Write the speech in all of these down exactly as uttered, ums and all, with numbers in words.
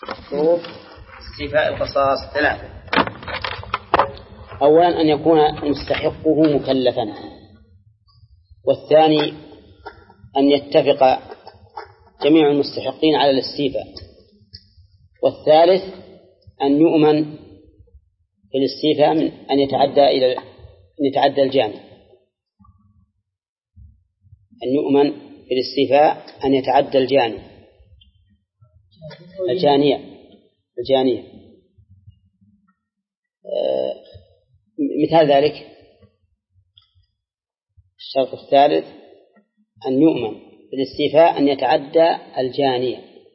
شروط استيفاء القصاص ثلاثة. أولا أن يكون مستحقه مكلفا، والثاني أن يتفق جميع المستحقين على الاستيفاء، والثالث أن يؤمن في الاستيفاء من أن يتعدى إلى أن يتعدى الجاني، أن يؤمن في الاستيفاء أن يتعدى الجاني الجانية الجانية آه مثال ذلك الشرط الثالث أن يؤمن في الاستيفاء أن يتعدى الجانية.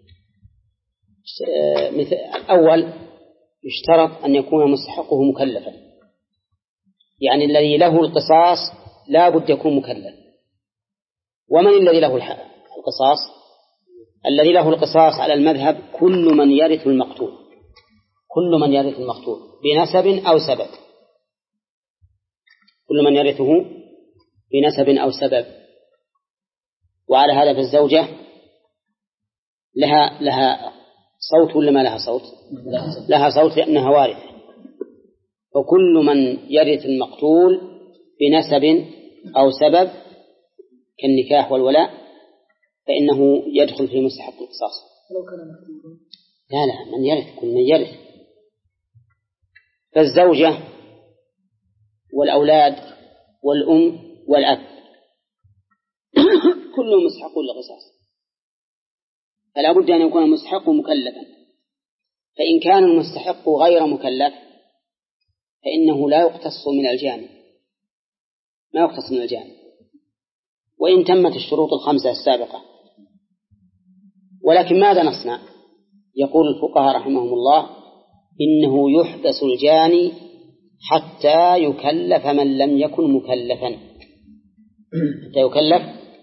آه الأول يشترط أن يكون مستحقه مكلفا، يعني الذي له القصاص لا بد يكون مكلف. ومن الذي له القصاص؟ الذي له القصاص على المذهب كل من يرث المقتول، كل من يرث المقتول بنسب أو سبب، كل من يرثه بنسب أو سبب. وعلى هذا فالزوجة لها لها صوت ولا ما لها صوت؟ لها صوت لأنها وارثة. وكل من يرث المقتول بنسب أو سبب كالنكاح والولاء فإنه يدخل في مستحق القصاص. لا لا من يرث، كل من يرث. فالزوجة والأولاد والأم والأب كلهم مستحقون للقصاص، فلا بد أن يكون المستحق مكلفا. فإن كان المستحق غير مكلف فإنه لا يقتص من الجاني، ما يقتص من الجاني وإن تمت الشروط الخمسة السابقة. ولكن ماذا نصنع؟ يقول الفقهاء رحمهم الله إنه يحبس الجاني حتى يكلف من لم يكن مكلفا، حتى يكلف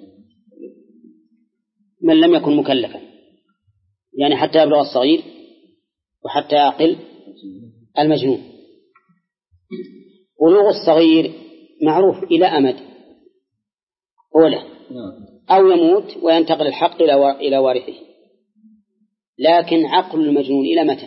من لم يكن مكلفا، يعني حتى يبلغ الصغير وحتى يعقل المجنون. بلوغ الصغير معروف إلى أمد أوله أو يموت وينتقل الحق إلى وارثه، لكن عقل المجنون إلى متى؟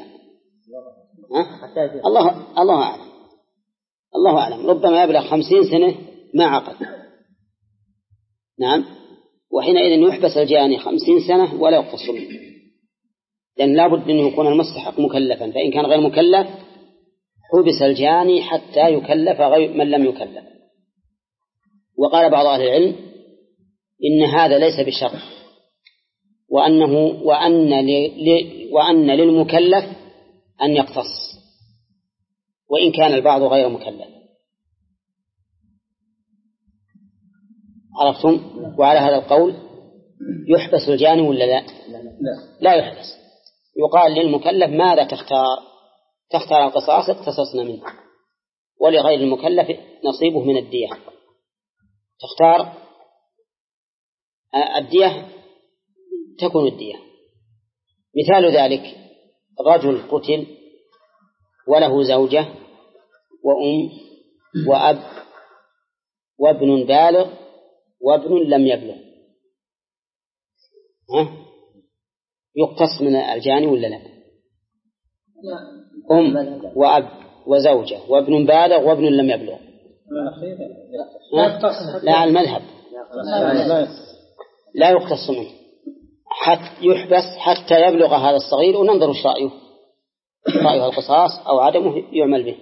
الله الله أعلم، الله أعلم. ربما يبلغ خمسين سنة ما عقل، نعم، وحينئذ يحبس الجاني خمسين سنة ولا يقتص منه، لأن لا بد أن يكون المستحق مكلفا. فإن كان غير مكلف حبس الجاني حتى يكلف غير من لم يكلف. وقال بعض أهل العلم إن هذا ليس بشرط، وأنه وأن, وأن للمكلف أن يقتص وإن كان البعض غير مكلف. عرفتم؟ وعلى هذا القول يحبس الجاني ولا لا؟ لا يحبس. يقال للمكلف ماذا تختار؟ تختار القصاص اقتصصنا منه، ولغير المكلف نصيبه من الدية. تختار الدية تكون الدية. مثال ذلك رجل قتل وله زوجة وأم وأب وابن بالغ وابن لم يبلغ، ها؟ يقتص من الجاني ولا لا؟ أم وأب وزوجة وابن بالغ وابن لم يبلغ. لا المذهب لا يقتص منه، حتى يحبس حتى يبلغ هذا الصغير وننظر ايش رأيه، رأيه القصاص أو عدمه يعمل به.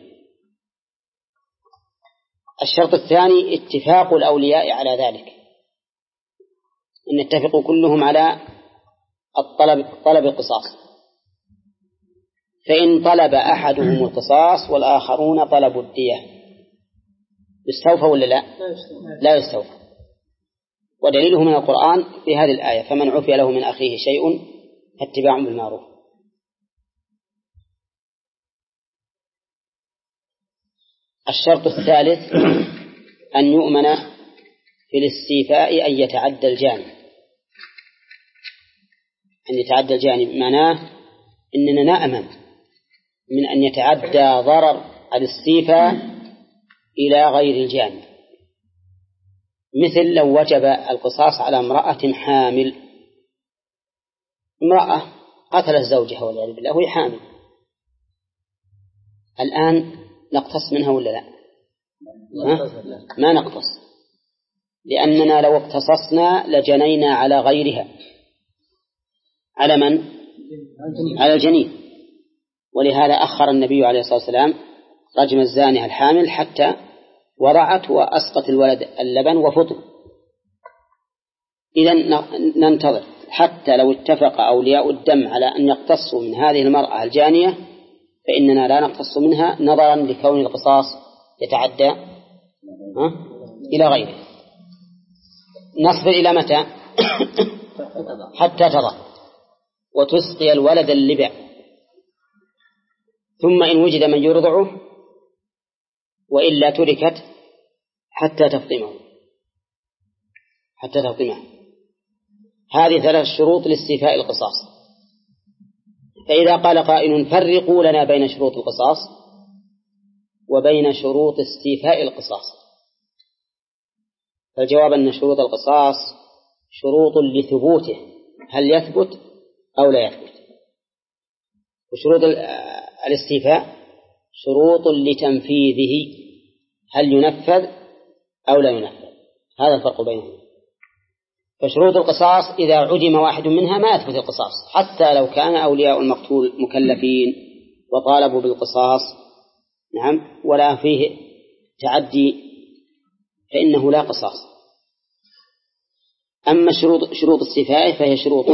الشرط الثاني اتفاق الأولياء على ذلك، إن اتفقوا كلهم على الطلب طلب القصاص. فإن طلب أحدهم القصاص والآخرون طلبوا الدية يستوفى ولا لا؟ لا يستوفى. ودليله من القرآن في هذه الآية فمن عفي له من أخيه شيء فاتباع بالمعروف. الشرط الثالث أن يؤمن في الاستيفاء أن يتعدى الجاني، أن يتعدى الجاني معناه إننا نأمن من أن يتعدى ضرر الاستيفاء إلى غير الجاني. مثل لو وجب القصاص على امرأة حامل، امرأة قتل الزوجة والعياذ بالله وهي حامل، الآن نقتص منها ولا لا؟ ما نقتص، لأننا لو اقتصصنا لجنينا على غيرها. على من؟ على الجنين. ولهذا أخر النبي عليه الصلاة والسلام رجم الزانية الحامل حتى وضعت وأسقط الولد اللبن وفطر. إذن ننتظر حتى لو اتفق أولياء الدم على أن يقتصوا من هذه المرأة الجانية فإننا لا نقتص منها نظرا لكون القصاص يتعدى إلى غيره. نصبر إلى متى؟ حتى تضع وتسقي الولد اللبع، ثم إن وجد من يرضعه وإلا تركت حتى تفطمه حتى تفطمه. هذه ثلاث شروط لاستيفاء القصاص. فإذا قال قائل فرقوا لنا بين شروط القصاص وبين شروط استيفاء القصاص، فالجواب أن شروط القصاص شروط لثبوته، هل يثبت أو لا يثبت، وشروط الاستيفاء شروط لتنفيذه، هل ينفذ أو لا ينفذ. هذا الفرق بينهم. فشروط القصاص إذا عدم واحد منها ما يثبت القصاص، حتى لو كان أولياء المقتول مكلفين وطالبوا بالقصاص نعم ولا فيه تعدي فإنه لا قصاص. أما شروط شروط استيفائه فهي شروط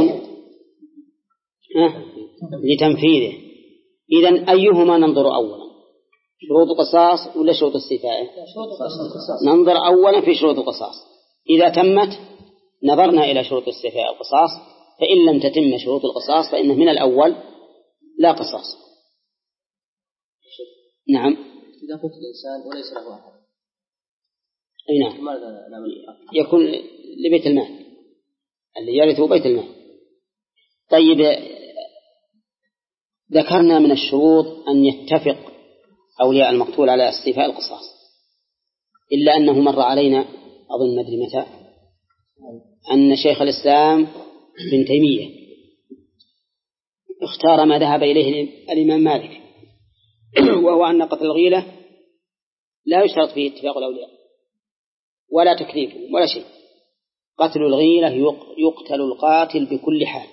لتنفيذه. إذن أيهما ننظر أولا، شروط القصاص ولا شروط استيفائه؟ ننظر أولا في شروط القصاص، إذا تمت نظرنا إلى شروط استيفاء القصاص، فإن لم تتم شروط القصاص فإنه من الأول لا قصاص. نعم. إذا قلت الإنسان وليس له أحد أي نعم يكون لبيت المال اللي يرثه بيت المال. طيب ذكرنا من الشروط أن يتفق أولياء المقتول على استيفاء القصاص، إلا أنه مر علينا أظن مدري متى أن شيخ الإسلام ابن تيمية اختار ما ذهب إليه الإمام مالك، وهو أن قتل الغيلة لا يشترط فيه اتفاق الأولياء ولا تكليف ولا شيء. قتل الغيلة يقتل القاتل بكل حال،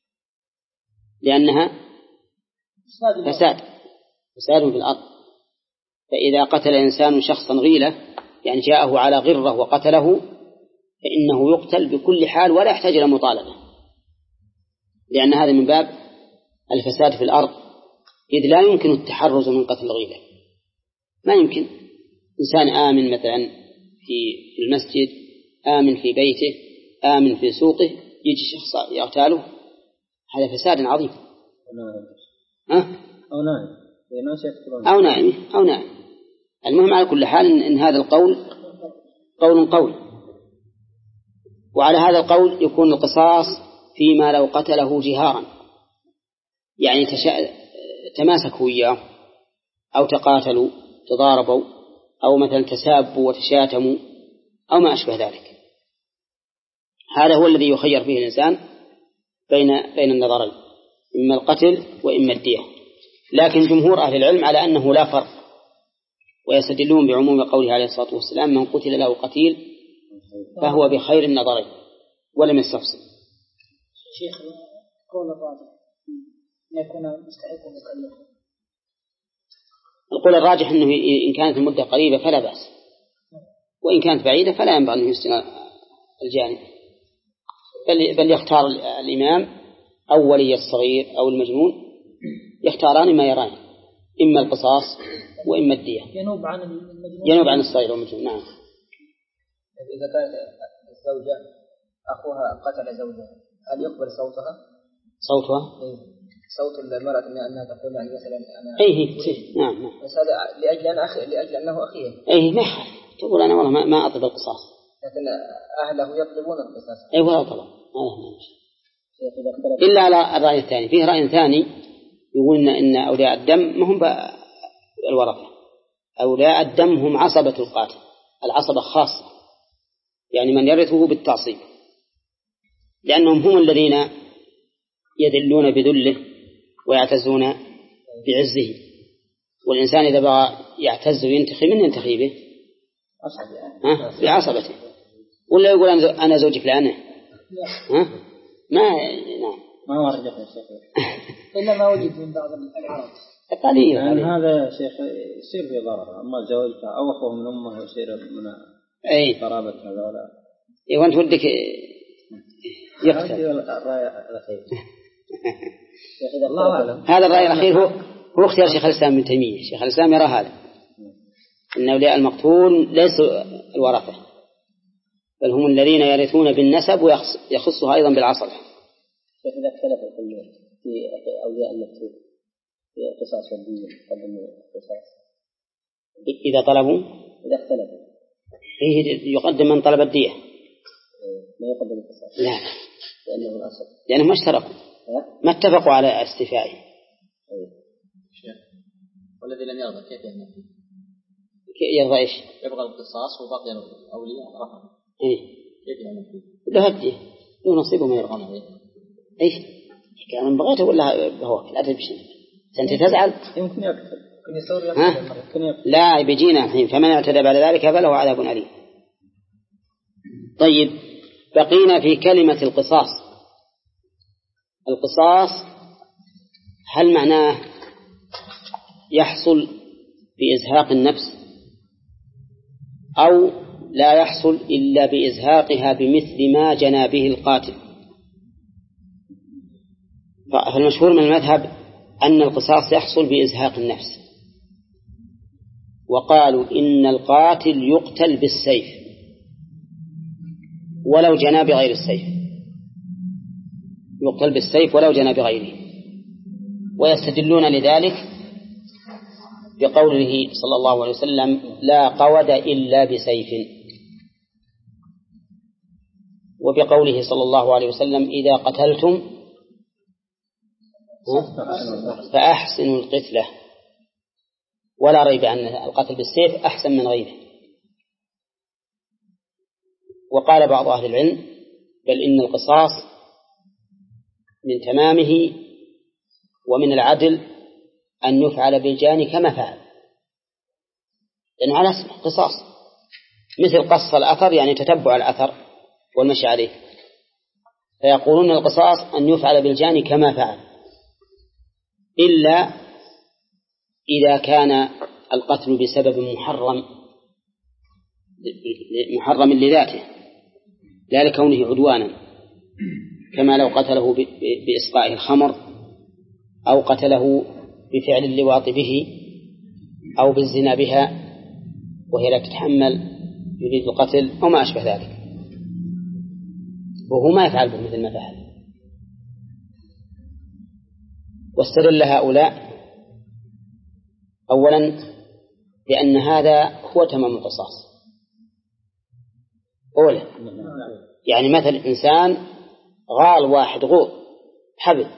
لأنها فساد فساد في الأرض. فإذا قتل إنسان شخصا غيلة يعني جاءه على غرة وقتله فإنه يقتل بكل حال ولا يحتاج إلى مطالبة، لأن هذا من باب الفساد في الأرض، إذ لا يمكن التحرز من قتل الغيلة. ما يمكن إنسان آمن مثلا في المسجد، آمن في بيته، آمن في سوقه، يجي شخص يغتاله، هذا فساد عظيم. أه؟ أو نائم أو نائم أو نائم. المهم على كل حال إن, إن هذا القول قول قول. وعلى هذا القول يكون القصاص فيما لو قتله جهارا، يعني تشا... تماسكوا إياه أو تقاتلوا تضاربوا أو مثلا تسابوا وتشاتموا أو ما أشبه ذلك. هذا هو الذي يخير فيه الإنسان بين بين النظرين، إما القتل وإما الدية. لكن جمهور أهل العلم على أنه لا فرق، ويستدلون بعموم قوله عليه الصلاة والسلام من قتل له قتيل فهو بخير النظرين ولم يستفصل. شيخ قول الراجح يكون مستحق مكلف. القول الراجح أنه إن كانت المدة قريبة فلا بأس، وإن كانت بعيدة فلا ينبغي أن يسجن الجانب، بل, بل يختار الإمام أو ولي الصغير أو المجنون، يختاران ما يران، إما القصاص وإما الدية. ينوب عن المجنون ينوب عن الصغير والمجنون. نعم. إذا كانت الزوجة أخوها قتل زوجها هل يقبل صوتها؟ صوتها؟ إيه. صوت المرأة أنها تقول يعني مثلا أنا أيه نعم نعم. بس هذا لأجل أن أخي لأجل أنه أخيه. أيه ما يخالف، تقول أنا والله ما ما أطلب القصاص. لكن أهله يطلبون القصاص. أيه ولا طلب. إلا على الرأي الثاني. فيه رأي ثاني يقول إن أولياء الدم ما هم الورثة، أولياء الدم هم عصبة القاتل، العصبة خاصة، يعني من يرثه بالتعصيب، لأنهم هم الذين يذلون بذله ويعتزون بعزه. والإنسان إذا بغى يعتز وينتخي من ينتخي به؟ ها؟ بعصبته. ولا يقول أنا زوجك لأنه ها؟ ما نعم ما ورد يا شيخ إلا ما وجد من بعض العرب قليل. يعني هذا شيخ يصير في ضرر. أما زوجته أو أخوه من أمه يصير من أي قرابة هذولا. إيه وأنت ودك يقتل. الله أعلم. هذا الرأي الأخير هو هو اختيار شيخ الإسلام ابن تيمية. شيخ الإسلام يرى هذا أن أولياء المقتول ليسوا الورثة، بل هم الذين يرثون بالنسب ويخصها أيضا بالعصبة. إذا اختلف الحلول في أولياء المقتول في قصاص والدية قدم القصاص إذا طلبوا إذا اختلفوا يقدم من طلب الدية ما يقدم القصاص لا لأنه الأصل لأنهم ما اشتركوا ما اتفقوا على استيفائه. والذي لم يرضى كيف ينفذ؟ يرضى إيش؟ يبغى القصاص وبقي الأولياء رفض. إيه كيف ينفذ؟ له الدية له نصيبه ما يرضى. إيش؟ كان بغيته ولا هو لا تدري بشيء أنت تزعل يمكن يقتل ها؟ لا بيجينا الحين فمن اعتدى بعد ذلك فله عذاب أليم. طيب بقينا في كلمة القصاص. القصاص هل معناه يحصل بإزهاق النفس أو لا يحصل إلا بإزهاقها بمثل ما جنى به القاتل؟ فالمشهور من المذهب أن القصاص يحصل بإزهاق النفس، وقالوا إن القاتل يقتل بالسيف ولو جنى بغير السيف، يقتل بالسيف ولو جنى بغيره. ويستدلون لذلك بقوله صلى الله عليه وسلم لا قود إلا بسيف، وبقوله صلى الله عليه وسلم إذا قتلتم فأحسنوا القتلة، ولا ريب أن القتل بالسيف أحسن من غيره. وقال بعض أهل العلم بل إن القصاص من تمامه ومن العدل أن يفعل بالجاني كما فعل، لأنه على اسم قصاص مثل قص الأثر يعني تتبع الأثر والمشي عليه، فيقولون القصاص أن يفعل بالجاني كما فعل، إلا إذا كان القتل بسبب محرم محرم لذاته لا لكونه عدوانا، كما لو قتله بإسقاء الخمر أو قتله بفعل اللواط به أو بالزنا بها وهي لا تتحمل يريد القتل أو ما أشبه ذلك، وهو ما يفعل مثل ما فعل. واستدل هؤلاء أولا بأن هذا هو تمام القصاص أولا، يعني مثل إنسان غال واحد غول حبل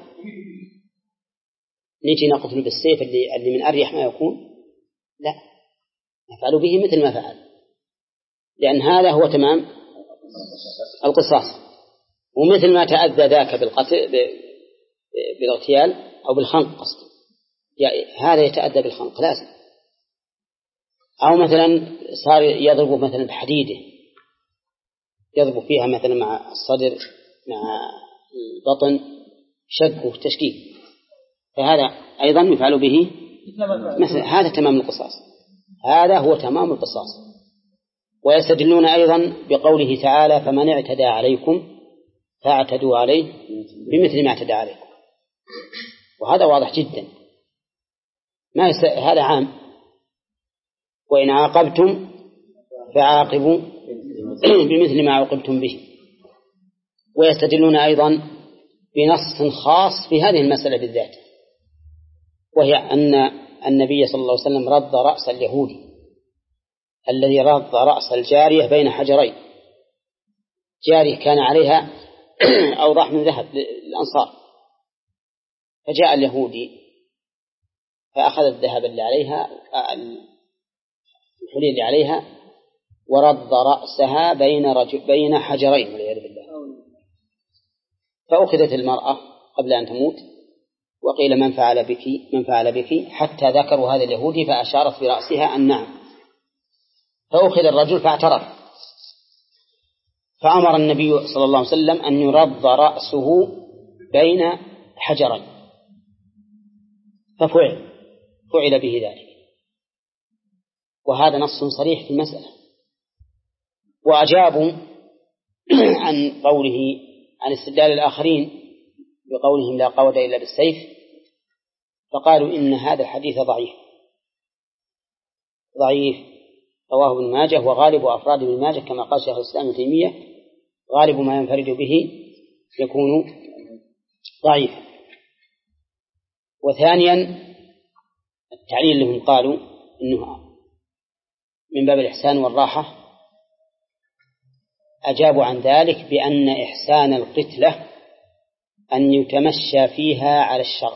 نيجي نقتل بالسيف اللي, اللي من أريح ما يكون؟ لا، نفعل به مثل ما فعل، لأن هذا هو تمام القصاص. ومثل ما تأذى ذاك بالقتل بالاغتيال أو بالخنق قصد يعني هذا يتأذى بالخنق لازم، أو مثلا صار يضرب مثلا بحديده يضرب فيها مثلا مع الصدر مع البطن شق وتشكيك، فهذا أيضا يفعل به مثل هذا تمام القصاص، هذا هو تمام القصاص. ويستدلون أيضا بقوله تعالى فمن اعتدى عليكم فاعتدوا عليه بمثل ما اعتدى عليكم، وهذا واضح جدا ما يس... هذا عام، وإن عاقبتم فعاقبوا بمثل ما عوقبتم به. ويستدلون أيضا بنص خاص في هذه المسألة بالذات، وهي أن النبي صلى الله عليه وسلم رد رأس اليهودي الذي رد رأس الجارية بين حجرين، جارية كان عليها أوضح من ذهب للأنصار، فجاء اليهودي فأخذ الذهب اللي عليها الحلي اللي عليها ورد رأسها بين رجل بين حجرين والعياذ بالله، فأخذت المرأة قبل أن تموت، وقيل من فعل بك من فعل بك حتى ذكروا هذا اليهودي فأشارت برأسها أن نعم، فأخذ الرجل فاعترف، فأمر النبي صلى الله عليه وسلم أن يرض رأسه بين حجرين، ففعل فعل به ذلك، وهذا نص صريح في المسألة. وأجابوا عن قوله عن استدلال الآخرين بقولهم لا قوة إلا بالسيف، فقالوا إن هذا الحديث ضعيف ضعيف رواه ابن ماجه وغالب أفراد ابن ماجه، كما قال شيخ الإسلام ابن تيمية غالب ما ينفرد به يكون ضعيف. وثانيا التعليل لهم قالوا إنه من باب الإحسان والراحة، أجابوا عن ذلك بأن إحسان القتلة أن يتمشى فيها على الشر،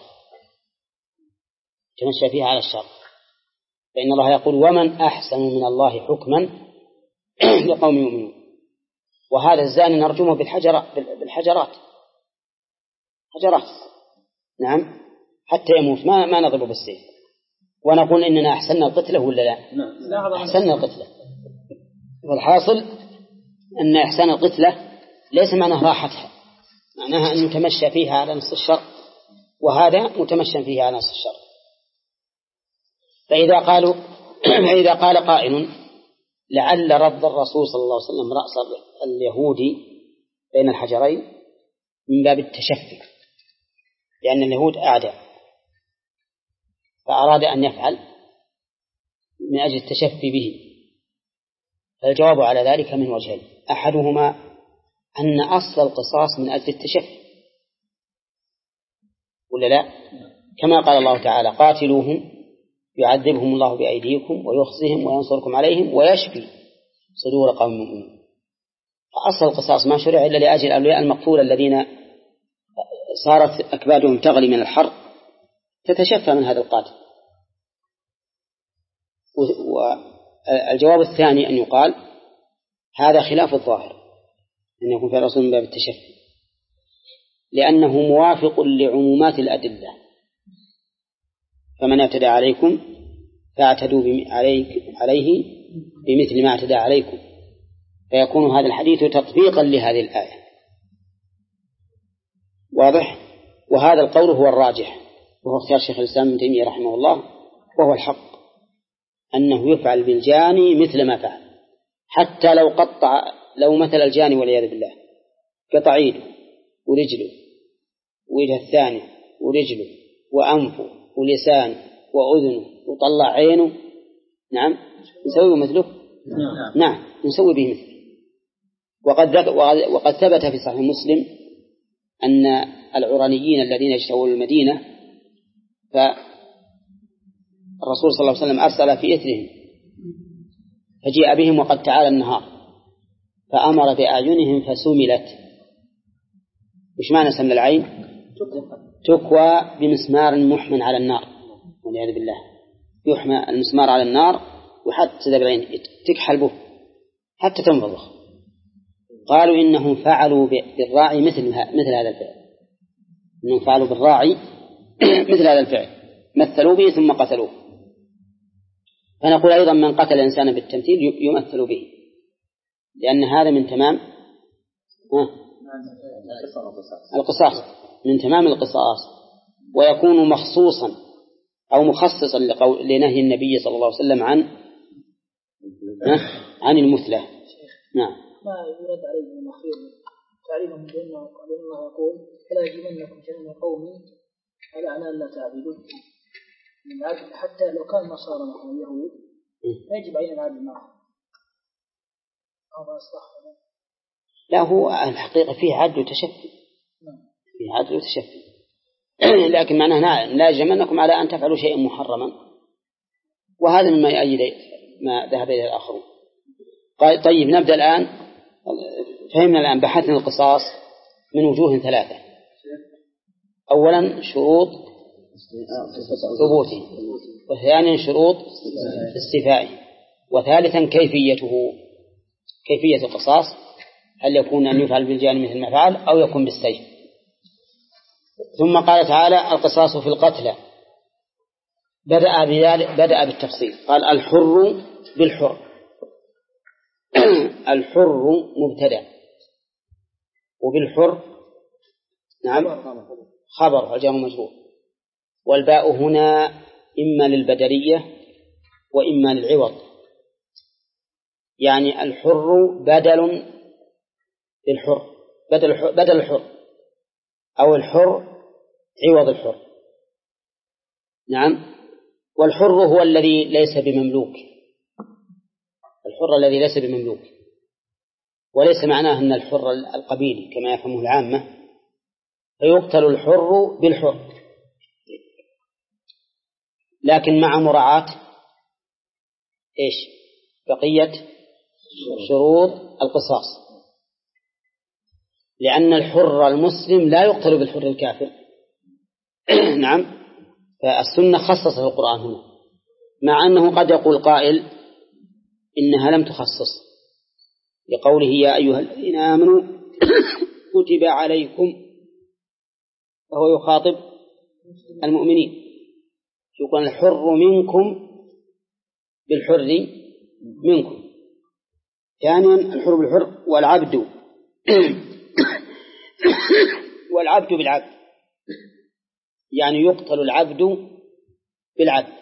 يتمشى فيها على الشر، فإن الله يقول ومن أحسن من الله حكما لقوم يؤمنون. وهذا الزاني نرجمه بالحجر بالحجرات حجرات نعم حتى يموت، ما ما نضربه بالسيف، ونقول إننا أحسننا القتلة ولا لا؟ أحسننا القتلة. والحاصل أن إحسان القتلة ليس معناه راحتها، معناها أن يتمشى فيها على نص الشر، وهذا متمشى فيها على نص الشر. فإذا قالوا فإذا قال قائل لعل رد الرسول صلى الله عليه وسلم رأس اليهودي بين الحجرين من باب التشفي، لأن اليهود أعداء، فأراد أن يفعل من أجل التشفي به، فالجواب على ذلك من وجهين: أحدهما أن أصل القصاص من أجل التشفي، ولا لا؟ كما قال الله تعالى: قاتلوهم يعذبهم الله بأيديكم ويخزهم وينصركم عليهم ويشفي صدور قوم مؤمنين. فأصل القصاص ما شرع إلا لأجل أولياء المقتول الذين صارت أكبادهم تغلي من الحر تتشفى من هذا القاتل. والجواب الثاني أن يقال هذا خلاف الظاهر، أن يكون في الرسول من باب التشفي، لأنه موافق لعمومات الأدلة: فمن اعتدى عليكم فاعتدوا عليه بمثل ما اعتدى عليكم، فيكون هذا الحديث تطبيقا لهذه الآية. واضح؟ وهذا القول هو الراجح، وهو اختيار شيخ الإسلام ابن تيمية رحمه الله، وهو الحق، أنه يفعل بالجاني مثل ما فعل، حتى لو قطع، لو مثل الجاني والعياذ بالله قطع يده ورجله ووجهه الثاني ورجله وأنفه ولسانه وأذنه وطلع عينه، نعم نسوي مثله؟ نعم, نعم نسوي به مثله. وقد وقد ثبت في صحيح مسلم أن العرانيين الذين اجتووا المدينة فالرسول صلى الله عليه وسلم أرسل في إثرهم فجيء بهم وقد تعالى النهار، فأمر بأعينهم فسملت. وش معنى سمل العين؟ تكوى بمسمار محمن على النار والعياذ بالله، يحمى المسمار على النار وحتى ذا بالعين تكحل به حتى تنفضخ. قالوا إنهم فعلوا بالراعي مثل مثل هذا الفعل، إنهم فعلوا بالراعي مثل هذا الفعل، مثلوا به ثم قتلوه. فنقول أيضا من قتل إنسانا بالتمثيل يمثل به، لأن هذا من تمام القصاص، من تمام القصاص، ويكون مخصوصا أو مخصصا لنهي النبي صلى الله عليه وسلم عن عن المثلة. نعم. ما يرد عليه من أخير تعليمهم بأنه الله يقول: فلا يجرمنكم شنآن قوم على أن لا تعبدوا من عدل، حتى لو كان نصارى مثلا اليهود يجب علينا العدل معهم. هذا صح؟ لا، هو الحقيقة فيه عدل وتشفي، فيه عدل وتشفي، لكن معناه لا يجرمنكم على أن تفعلوا شيئا محرما، وهذا مما يؤيد ما ذهب إليه الآخرون. طيب نبدأ الآن. فهمنا الآن بحثنا القصاص من وجوه ثلاثة: أولا شروط ثبوته، وثانيا شروط استيفائه، وثالثا كيفيته، كيفية القصاص، هل يكون أن يفعل بالجاني مثل ما فعل أو يكون بالسيف. ثم قال تعالى القصاص في القتلى، بدأ بذلك بدأ بالتفصيل، قال الحر بالحر. الحر مبتدأ، وبالحر نعم خبر جار مجرور، والباء هنا إما للبدلية وإما للعوض، يعني الحر بدل للحر، بدل الحر, بدل الحر أو الحر عوض الحر. نعم. والحر هو الذي ليس بمملوك، الحر الذي ليس بمملوك، وليس معناه أن الحر القبيلي كما يفهمه العامة، فيقتل الحر بالحر، لكن مع مراعاة إيش بقية شروط القصاص، لأن الحر المسلم لا يقتل بالحر الكافر. نعم. فالسنة خصصت القرآن هنا، مع أنه قد يقول قائل إنها لم تخصص، لقوله يا أيها الذين آمنوا كتب عليكم، فهو يخاطب المؤمنين، يقول الحر منكم بالحر منكم. ثانيا الحر بالحر، والعبد والعبد بالعبد، يعني يقتل العبد بالعبد.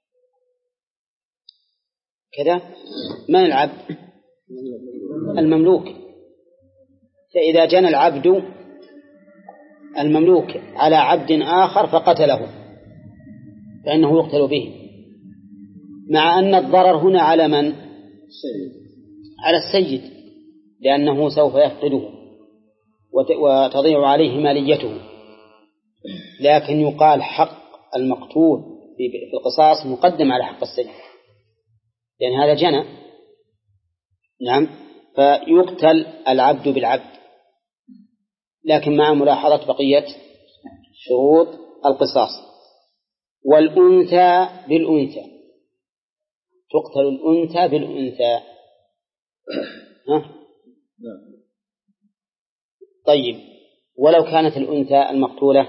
كذا من العبد؟ المملوك. فإذا جنى العبد المملوك على عبد آخر فقتله فإنه يقتل به، مع أن الضرر هنا على من؟ على السيد، لأنه سوف يفقده وتضيع عليه ماليته، لكن يقال حق المقتول في القصاص مقدم على حق السيد، لأن هذا جنى. نعم. فيقتل العبد بالعبد، لكن مع ملاحظة بقية شروط القصاص. والأنثى بالأنثى، تقتل الأنثى بالأنثى. ها؟ طيب، ولو كانت الأنثى المقتولة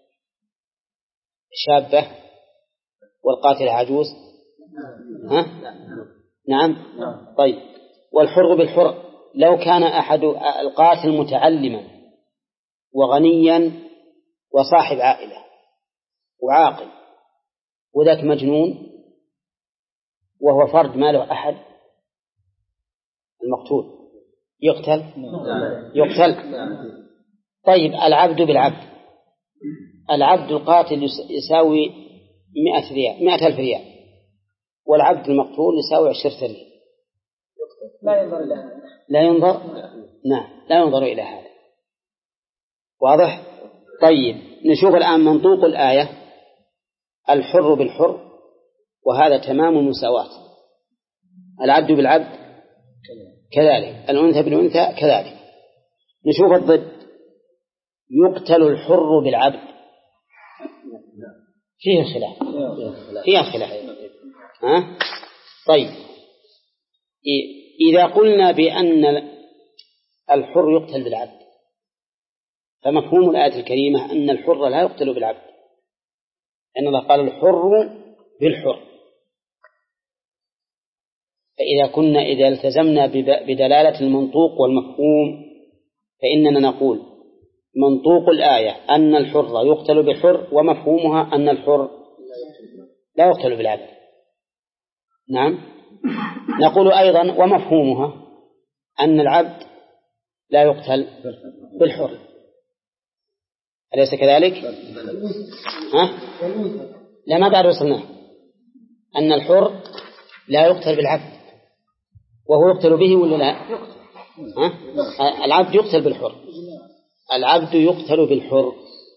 شابة والقاتل عجوز؟ ها؟ نعم. طيب، والحر بالحر، لو كان أحد القاتل متعلما وغنيا وصاحب عائلة وعاقل، وذاك مجنون وهو فرد ما له أحد، المقتول يقتل يقتل طيب، العبد بالعبد، العبد القاتل يساوي مئة ريال مئة ألف ريال، والعبد المقتول يساوي عشرة ريال. لا ينظر إلى هذا، لا ينظر نعم لا ينظر إلى هذا. واضح؟ طيب، نشوف الآن منطوق الآية، الحر بالحر، وهذا تمام المساواة، العبد بالعبد كذلك، الأنثى بالأنثى كذلك. نشوف الضد، يقتل الحر بالعبد، فيه خلاف فيه خلاف ها؟ طيب، إذا قلنا بأن الحر يقتل بالعبد، فمفهوم الآية الكريمة أن الحر لا يقتل بالعبد، لأن الله قال الحر بالحر. فإذا كنا إذا التزمنا بدلالة المنطوق والمفهوم، فإننا نقول منطوق الآية أن الحر يقتل بالحر، ومفهومها أن الحر لا يقتل بالعبد. نعم. نقول أيضا ومفهومها أن العبد لا يقتل بالحر، أليس كذلك؟ ها؟ لا، ما بعد وصلنا أن الحر لا يقتل بالعبد، وهو يقتل به ولا لا؟ ها؟ العبد يقتل بالحر، العبد يقتل بالحر.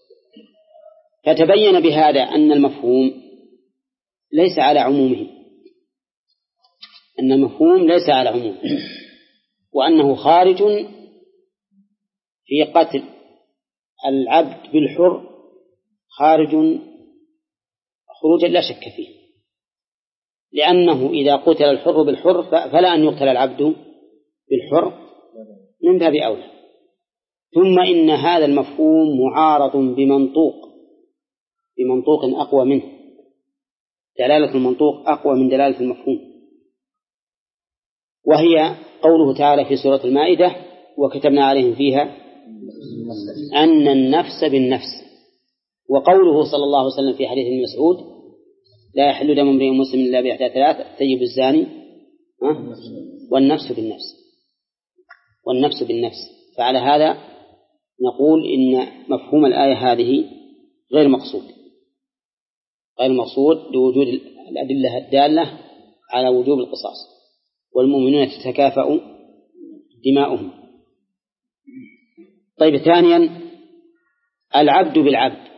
فتبين بهذا أن المفهوم ليس على عمومه، أن المفهوم ليس على عمومه، وأنه خارج في قتل العبد بالحر، خارج خروجا لا شك فيه، لأنه إذا قتل الحر بالحر فلا أن يقتل العبد بالحر من باب أولى. ثم إن هذا المفهوم معارض بمنطوق بمنطوق أقوى منه، دلالة المنطوق أقوى من دلالة المفهوم، وهي قوله تعالى في سورة المائدة: وكتبنا عليهم فيها أن النفس بالنفس. وقوله صلى الله عليه وسلم في حديث ابن مسعود: لا يحل دم امرئ مسلم إلا بإحدى ثلاث: الثيب الزاني والنفس بالنفس والنفس بالنفس. فعلى هذا نقول إن مفهوم الآية هذه غير مقصود غير مقصود لوجود الأدلة الدالة على وجوب القصاص، والمؤمنون تتكافأ دماؤهم. طيب، ثانيا العبد بالعبد،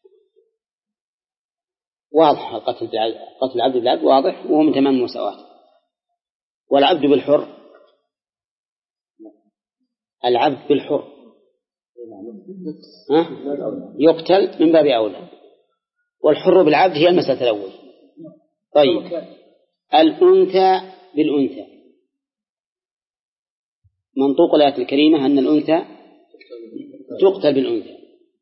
واضح القتل بالعبد، قتل العبد بالعبد واضح وهو من تمام المساواة. والعبد بالحر، العبد بالحر ها؟ يقتل من باب أولى، والحر بالعبد هي المسألة الأول. طيب، الأنثى بالأنثى، منطوق الآية الكريمة أن الأنثى تقتل بالأنثى.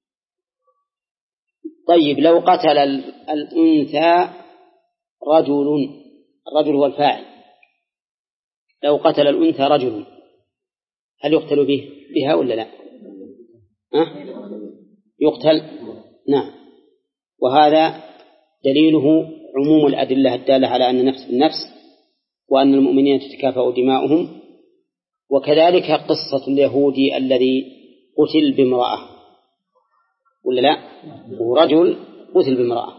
طيب، لو قتل الأنثى رجل، الرجل هو الفاعل، لو قتل الأنثى رجل هل يقتل به بها ولا لا؟ أه؟ يقتل، نعم. وهذا دليله عموم الأدلة الدالة على أن النفس بالنفس، وأن المؤمنين تتكافأ دماؤهم. وكذلك قصة اليهودي الذي قتل بامرأة ولا لا؟ ورجل قتل بامرأة.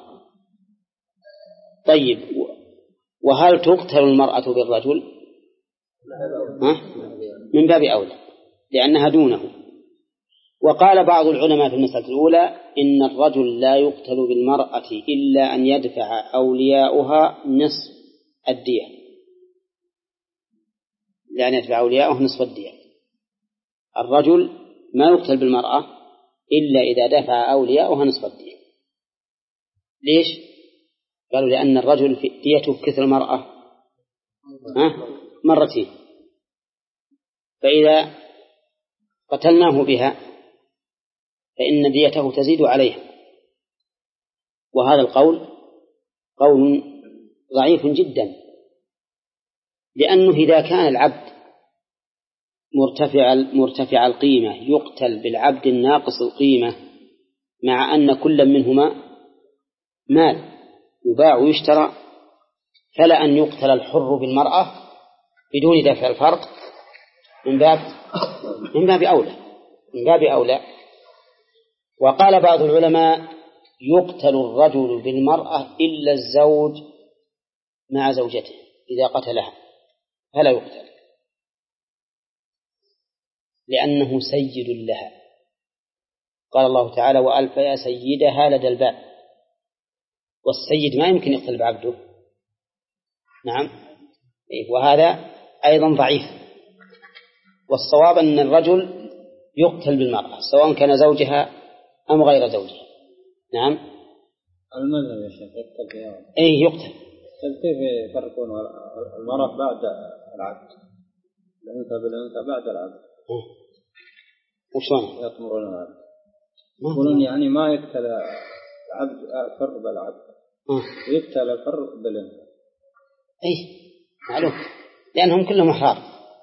طيب، وهل تقتل المرأة بالرجل؟ ها؟ من باب أولى لأنها دونه. وقال بعض العلماء في المسألة الأولى إن الرجل لا يقتل بالمرأة إلا أن يدفع أولياؤها نصف الدية، لأن يدفع أولياؤه نصف الدية. الرجل ما يقتل بالمرأة إلا إذا دفع أولياؤها نصف الدية. ليش؟ قالوا لأن الرجل في ديته كثر المرأة ها؟ مرتين، فإذا قتلناه بها فإن ديته تزيد عليها. وهذا القول قول ضعيف جدا، لأنه إذا كان العبد مرتفع مرتفع القيمة يقتل بالعبد الناقص القيمة، مع أن كل منهما مال يباع ويشترى، فلا أن يقتل الحر بالمرأة بدون دفع الفرق من باب من باب أولى من باب أولى. وقال بعض العلماء يقتل الرجل بالمرأة إلا الزوج مع زوجته إذا قتلها فلا يقتل، لأنه سيد لها. قال الله تعالى: وألف يا سيدها لدى الباب. والسيد ما يمكن يقتل بعبده، نعم. وهذا أيضا ضعيف. والصواب أن الرجل يقتل بالمرأة سواء كان زوجها أم غير زوجها، نعم. المذهب يا شيخ يقتل بها. أي يقتل. كيف يفرقون المرأة بعد العبد، الأنثى بالأنثى بعد العبد؟ وشون يطمرون العبد؟ يقولون يعني ما يقتل العبد الحر بالعبد، يقتل الحر بالأنثى. أي معلوم، لأنهم كلهم أحرار.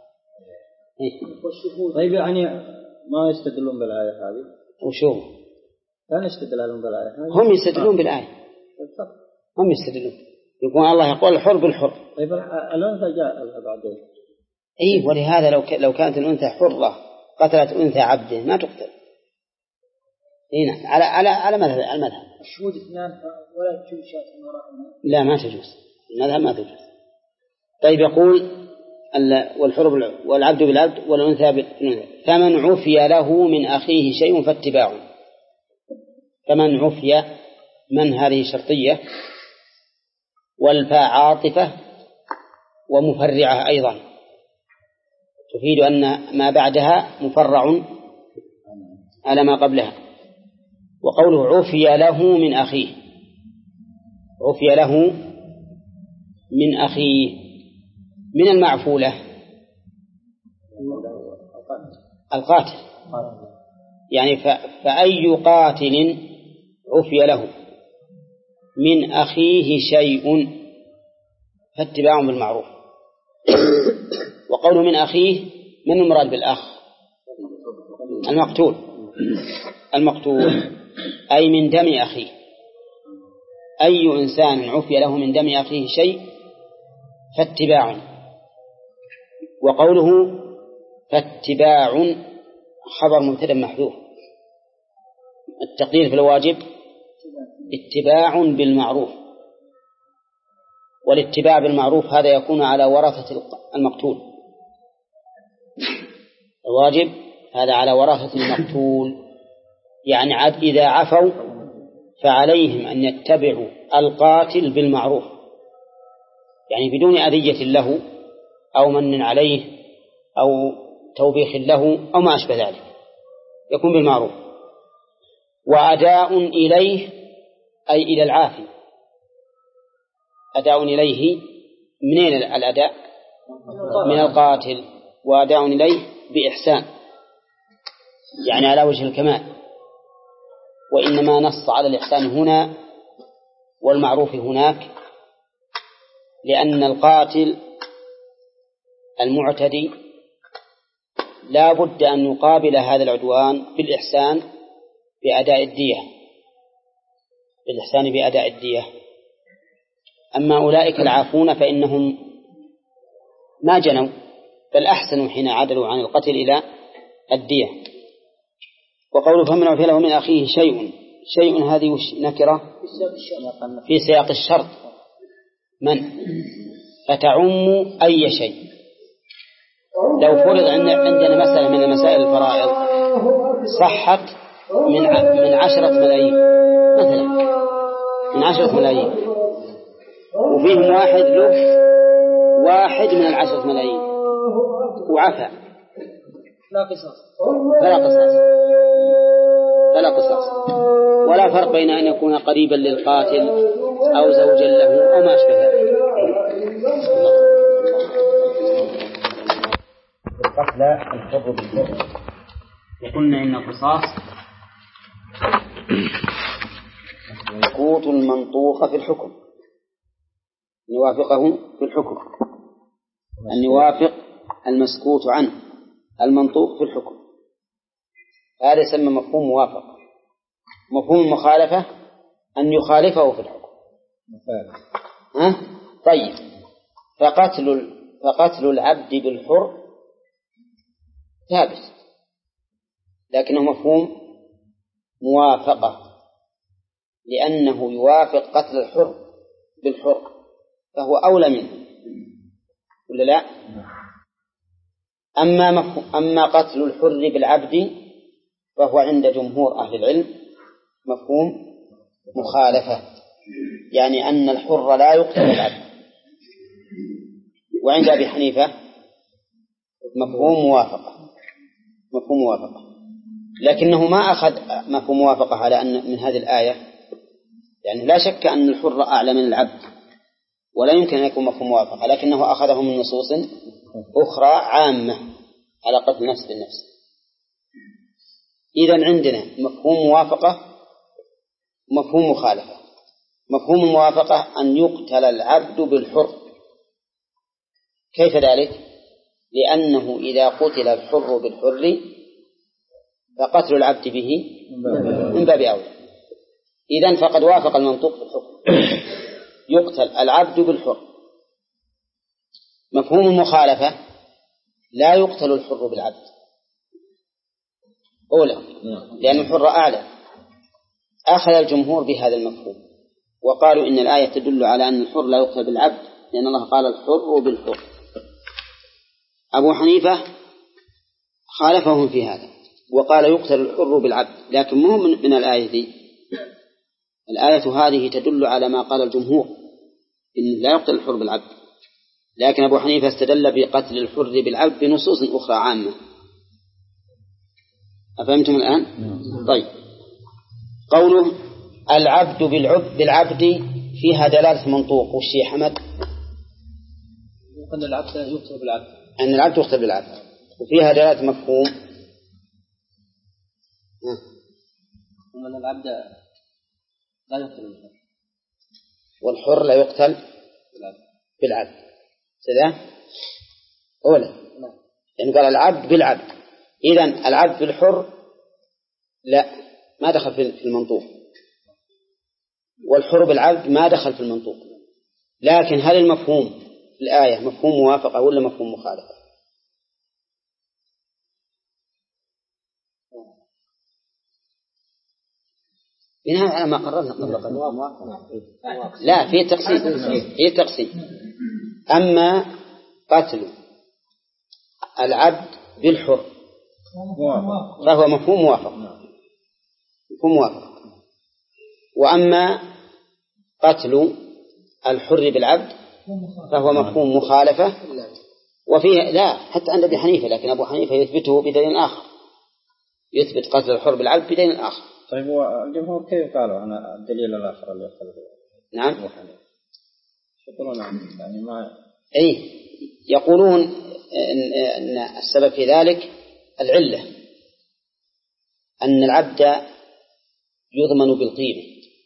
طيب، يعني ما يستدلون بالآية هذه؟ وشو لا يستدلون بالآية هذه؟ هم يستدلون بالآية، هم يستدلون، يقول الله يقول الحر بالحر. طيب، الأنثى جاء بعدين. أي، ولهذا لو لو كانت الأنثى حرة قتلت أنثى عبده ما تقتل. هنا على على على مذهب المذهب الشهود اثنان ولا تجوز شاة المرأة. لا، ما تجوز، المذهب ما تجوز. طيب، يقول والحر والعبد بالعبد والأنثى بالأنثى. فمن عفي له من أخيه شيء فاتباع. فمن عفي، من هذه شرطية، والفاء عاطفة ومفرعة أيضا تفيد أن ما بعدها مفرع على ما قبلها. وقوله عفي له من أخيه، عفي له من أخيه، من المعفولة القاتل يعني فأي قاتل عفي له من أخيه شيء فاتباع بالمعروف. وقول من أخيه من المراد بالأخ؟ المقتول المقتول أي من دم أخيه. أي إنسان عفي له من دم أخيه شيء فاتباع. وقوله فاتباع خبر مبتدأ محذوف، التقدير في الواجب اتباع بالمعروف، والاتباع بالمعروف هذا يكون على ورثة المقتول. الواجب هذا على ورثة المقتول، يعني إذا عفوا فعليهم أن يتبعوا القاتل بالمعروف، يعني بدون أذية له أو من عليه أو توبيخ له أو ما أشبه ذلك، يكون بالمعروف. وأداء إليه أي إلى العافي. أداء إليه منين الأداء؟ من القاتل. وأداء إليه بإحسان، يعني على وجه الكمال. وإنما نص على الإحسان هنا والمعروف هناك، لأن القاتل المعتدي لا بد أن يقابل هذا العدوان بالإحسان بأداء الدية بالإحسان بأداء الدية. أما أولئك العافون فإنهم ما جنوا، بل أحسنوا حين عدلوا عن القتل إلى الدية. وقوله فمن عفي له من أخيه شيء، شيء هذه نكرة في سياق الشرط من فتعم أي شيء. لو فرض عندنا مسألة من المسائل الفرائض صحت من من عشرة ملايين مثلا، من عشرة ملايين، وفيهم واحد له واحد من العشرة ملايين وعفى، لا قصاص فلا قصاص فلا قصاص ولا فرق بين أن يكون قريبا للقاتل أو زوجا له أو ما أشبه ذلك. القتل الحر بالحر. وقلنا إن القصاص مسكوت المنطوق في الحكم، نوافقه في الحكم، أن يوافق المسكوت عنه المنطوق في الحكم، هذا يسمى مفهوم موافق. مفهوم المخالفة أن يخالفه في الحكم. ها؟ طيب، فقتل فقتل العبد بالحر ثابت، لكنه مفهوم موافقة، لأنه يوافق قتل الحر بالحر، فهو أولى منه ولا لا؟ أما مفهوم أما قتل الحر بالعبد فهو عند جمهور أهل العلم مفهوم مخالفة، يعني أن الحر لا يقتل بالعبد. وعند أبي حنيفة مفهوم موافقة مفهوم موافقة لكنه ما أخذ مفهوم موافقة على أن من هذه الآية، يعني لا شك أن الحر أعلى من العبد ولا يمكن أن يكون مفهوم موافقة، لكنه أخذه من نصوص أخرى عامة على قتل النفس بالنفس. إذن عندنا مفهوم موافقة مفهوم مخالفة. مفهوم الموافقة أن يقتل العبد بالحر. كيف ذلك؟ لأنه إذا قتل الحر بالحر فقتل العبد به من باب أولى. إذن فقد وافق المنطوق في الحكم، يقتل العبد بالحر. مفهوم المخالفة لا يقتل الحر بالعبد أولى، لأن الحر أعلى. أخذ الجمهور بهذا المفهوم وقالوا إن الآية تدل على أن الحر لا يقتل بالعبد، لأن الله قال الحر بالحر. أبو حنيفة خالفهم في هذا وقال يقتل الحر بالعبد، لكن مو من الآية دي. الآية هذه تدل على ما قال الجمهور إن لا يقتل الحر بالعبد، لكن أبو حنيفة استدل بقتل الحر بالعبد بنصوص أخرى عامة. أفهمتم الآن؟ طيب، قوله العبد بالعبد بالعبد فيها دلالة منطوق. وش يا حمد؟ أن العبد يقتل بالعبد، أن العبد يقتل بالعبد، وفيها دلالة مفهوم ومن العبد لا يقتل بالحر والحر لا يقتل بالعبد كذا أولا يعني قال العبد بالعبد، إذن العبد بالحر لا ما دخل في المنطوق، والحر بالعبد ما دخل في المنطوق. لكن هل المفهوم الآية مفهوم موافقة ولا مفهوم مخالفة؟ بناء على ما قررنا قبل قليل. لا في تقسيم، في تقسيم. أما قتل العبد بالحر فهو مفهوم موافق، مفهوم موافق. وأما قتل الحر بالعبد فهو مفهوم مخالفة. وفيه لا حتى عند أبي حنيفة، لكن أبو حنيفة يثبته بدليل آخر، يثبت قتل الحر بالعبد بدليل آخر. طيب والجمهور كيف قالوا عن الدليل الآخر اللي يختلف؟ نعم شكرا يعني ما أي يقولون أن السبب في ذلك العلة، أن العبد يضمن بالقيمة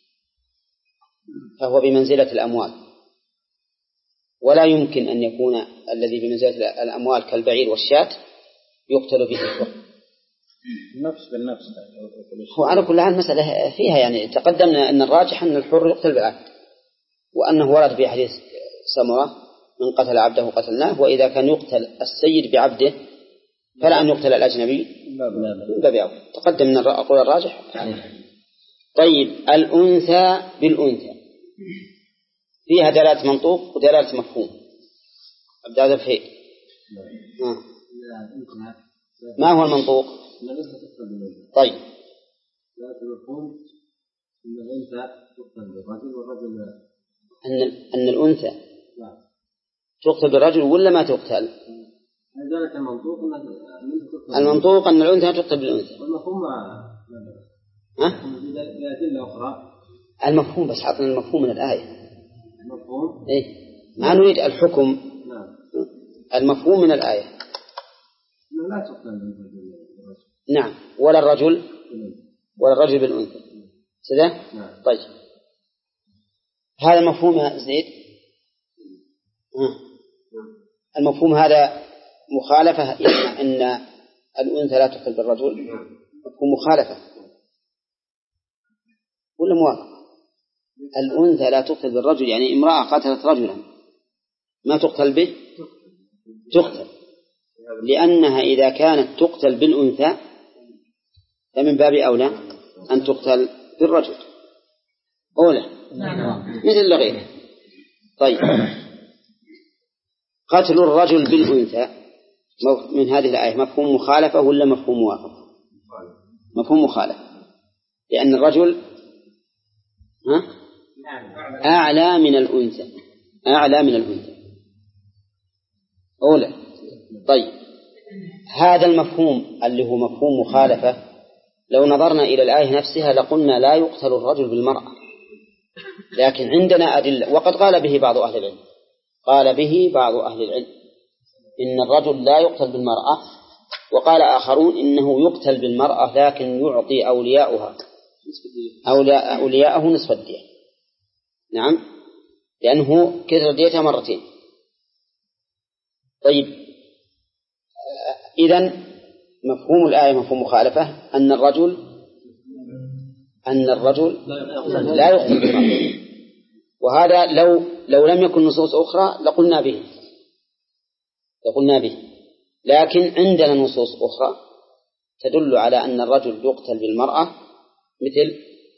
فهو بمنزلة الأموال، ولا يمكن أن يكون الذي بمنزلة الأموال كالبعير والشاة يقتل به الحر. النفس بالنفس. هو على كل حال مسألة فيها يعني تقدمنا أن الراجح أن الحر يقتل بالعبد، وأنه ورد في حديث سمرة من قتل عبده قتلناه، وإذا كان يقتل السيد بعبده فلا أن يقتل الأجنبي من باب أولى. تقدم من أقول الراجح. طيب الأنثى بالأنثى فيها دلالة منطوق ودلالة مفهوم. أبدأ هذا الفيء. ما هو المنطوق؟ طيب أن الأنثى تقتل بالرجل والرجل أن أن الأنثى تقتل بالرجل ولا ما تقتل؟ ذلك المنطوق. المنطوق أن الأنثى تقتل بالأنثى. والمفهوم ها؟ بأدلة أخرى. المفهوم بس عطنا المفهوم من الآية. المفهوم. إيه ما نريد الحكم. نعم. المفهوم من الآية. لا تقتل بالرجل. نعم ولا الرجل ولا الرجل بالأنثى. سده؟ نعم. طيب هذا المفهوم يا زيد. المفهوم هذا مخالفة يعني أن الأنثى لا تقتل بالرجل، مفهوم مخالفة ولا موافق؟ الأنثى لا تقتل بالرجل يعني امرأة قتلت رجلا ما تقتل به، تقتل، لأنها إذا كانت تقتل بالأنثى فمن باب أولى أن تقتل بالرجل أولى مثل لغيره. طيب قتل الرجل بالأنثى من هذه الآية مفهوم مخالفة ولا مفهوم موافق؟ مفهوم مخالفة، لأن الرجل ها؟ أعلى من الأنثى، أعلى من الأنثى أولى. طيب هذا المفهوم اللي هو مفهوم مخالفة لو نظرنا إلى الآية نفسها لقلنا لا يقتل الرجل بالمرأة، لكن عندنا أدلة وقد قال به بعض أهل العلم، قال به بعض أهل العلم إن الرجل لا يقتل بالمرأة، وقال آخرون إنه يقتل بالمرأة لكن يعطي أولياؤها أولياءه نصف الدية. نعم لأنه كثر ديتها مرتين. طيب إذن مفهوم الآية مفهوم مخالفة أن الرجل أن الرجل لا يقتل بالمرأة، وهذا لو لو لم يكن نصوص أخرى لقلنا به لقلنا به لكن عندنا نصوص أخرى تدل على أن الرجل يقتل بالمرأة مثل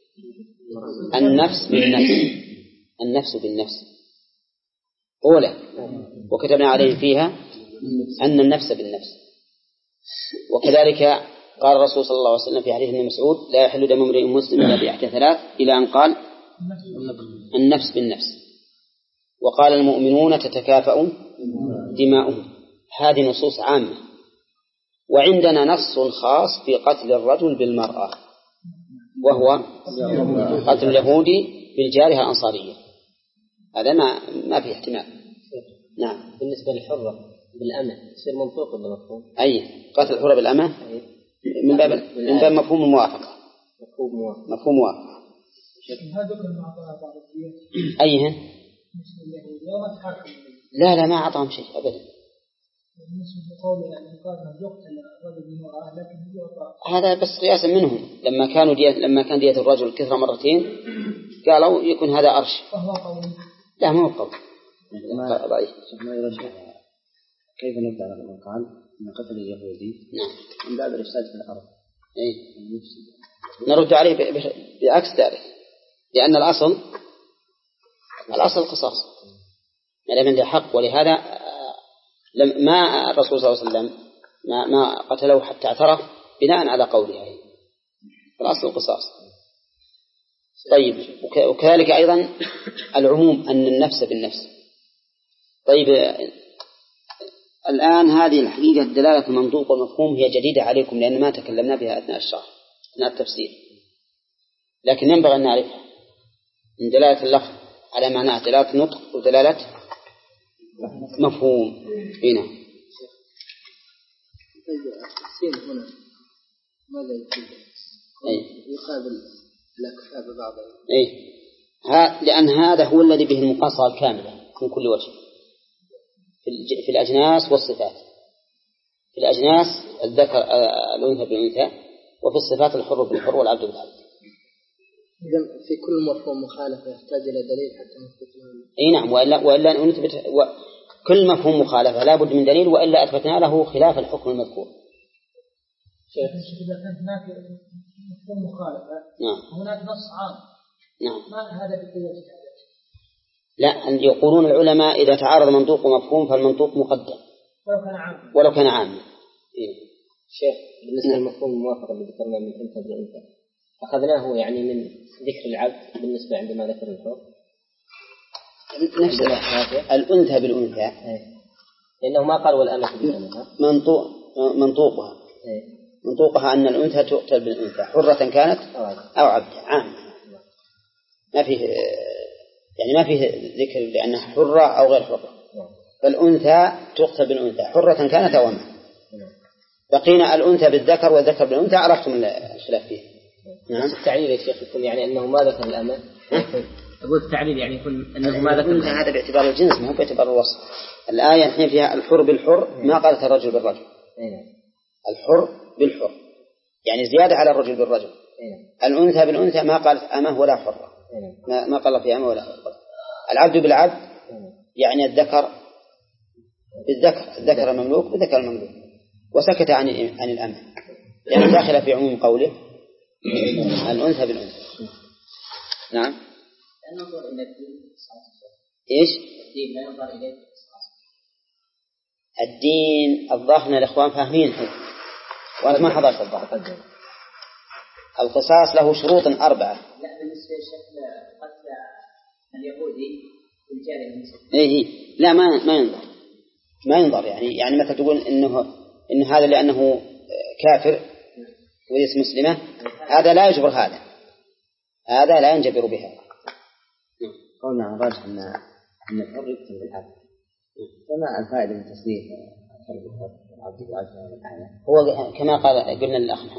النفس بالنفس، النفس بالنفس أولى، وكتبنا عليه فيها أن النفس بالنفس. وكذلك قال الرسول صلى الله عليه وسلم في حديث ابن مسعود لا يحل دم امرئ مسلم إلا بإحدى ثلاث إلى أن قال النفس بالنفس، وقال المؤمنون تتكافأ دماؤهم. هذه نصوص عامة. وعندنا نص خاص في قتل الرجل بالمرأة وهو قتل اليهودي بالجارية الأنصارية، هذا ما ما في احتمال. نعم بالنسبة للحرة بالأمة يصير منطوق ولا مفهوم؟ أي قتل الحرة بالأمة من باب من باب مفهوم الموافقة. مفهوم موافقة. مفهوم موافقة. أيهن؟ لا لا ما أعطاهم شيء أبدا. هذا بس قياسا منهم لما كانوا دية لما كان دية الرجل كثرة مرتين قالوا يكون هذا أرش. لا ما هو قول. ضعيف. كيف نبدأ على من قال إن قتل اليهودي؟ نعم. من باب الإفساد في الأرض. إيه. نرد عليه بعكس ذلك لأن الأصل الأصل القصاص ما دام عنده حق. ولهذا ما الرسول صلى الله عليه وسلم ما ما قتله حتى اعترف بناء على قوله الأصل القصاص. طيب وكذلك أيضا العموم أن النفس بالنفس. طيب الآن هذه الحقيقة دلالة المنطوق والمفهوم هي جديدة عليكم لأن ما تكلمنا بها أثناء الشرح أثناء التفسير، لكن ينبغي أن نعرفها من دلالة اللفظ على معناه دلالة النطق ودلالة مفهوم. هنا السين هنا ماذا يقابل الأكفاء ببعضها؟ أي ها لأن هذا هو الذي به المقاصة الكاملة من كل وجه في الأجناس والصفات. في الأجناس الذكر الأنثى بالأنثى، وفي الصفات الحر بالحر والعبد بالعبد. إذن في كل مفهوم مخالفة يحتاج إلى دليل حتى نثبت له. أي نعم، وإلا وإلا نثبت كل مفهوم مخالفة لا بد من دليل وإلا أثبتنا له خلاف الحكم المذكور. شيخ إذا كانت هناك مفهوم مخالفة نعم هناك نص عام نعم ما هذا بقوة؟ لا، يقولون العلماء إذا تعارض منطوق ومفهوم فالمنطوق مقدم ولو كان عام ولو كان عام. إيه. شيخ بالنسبة نعم. للمفهوم الموافق اللي ذكرنا من أنثى بالأنثى أخذناه يعني من ذكر العبد بالنسبة عندما ذكر الحر نفس الأنثى بالأنثى إيه. لأنه ما قال والأمة بالأمة منطوق منطوقها إيه. منطوقها أن الأنثى تقتل بالأنثى حرة كانت أو عبد عام، ما فيه يعني ما فيه ذكر لأنها حرة أو غير حرة. فالأنثى تقتل بالأنثى حرة كانت أو أمة. بقينا الأنثى بالذكر والذكر بالأنثى عرفتم الخلاف فيه. نعم. التعليل يا شيخ يكون يعني أنه ما ذكر الأمة. أقول التعليل يعني يكون أنه ما ذكر الأنثى هذا باعتبار الجنس ما هو باعتبار الوصف. الآية الحين فيها الحر بالحر ما قالت الرجل بالرجل. الحر بالحر يعني زيادة على الرجل بالرجل. الأنثى بالأنثى ما قالت أمه ولا حرة ما ما قال في أمه ولا حرة. العبد بالعبد يعني الذكر بالذكر الذكر المملوك بالذكر المملوك، وسكت عن عن الأمة يعني داخل في عموم قوله الأنثى بالأنثى. نعم. إيش؟ الدين الظاهر الإخوان فاهمين وأنت ما حضرت الظاهر. القصاص له شروط أربعة. لا بالنسبة لشكل قتل اليهودي بالجارية. إيه لا ما ما ينظر ما ينظر يعني يعني مثلا تقول إنه إن هذا لأنه كافر وليس مسلمة هذا لا يجبر هذا هذا لا ينجبر بها. قولنا عن راجح أن أن الحر يقتل بالعبد فما الفائدة من تصديق الحر بالعبد؟ هو كما قال قلنا للأخ محمد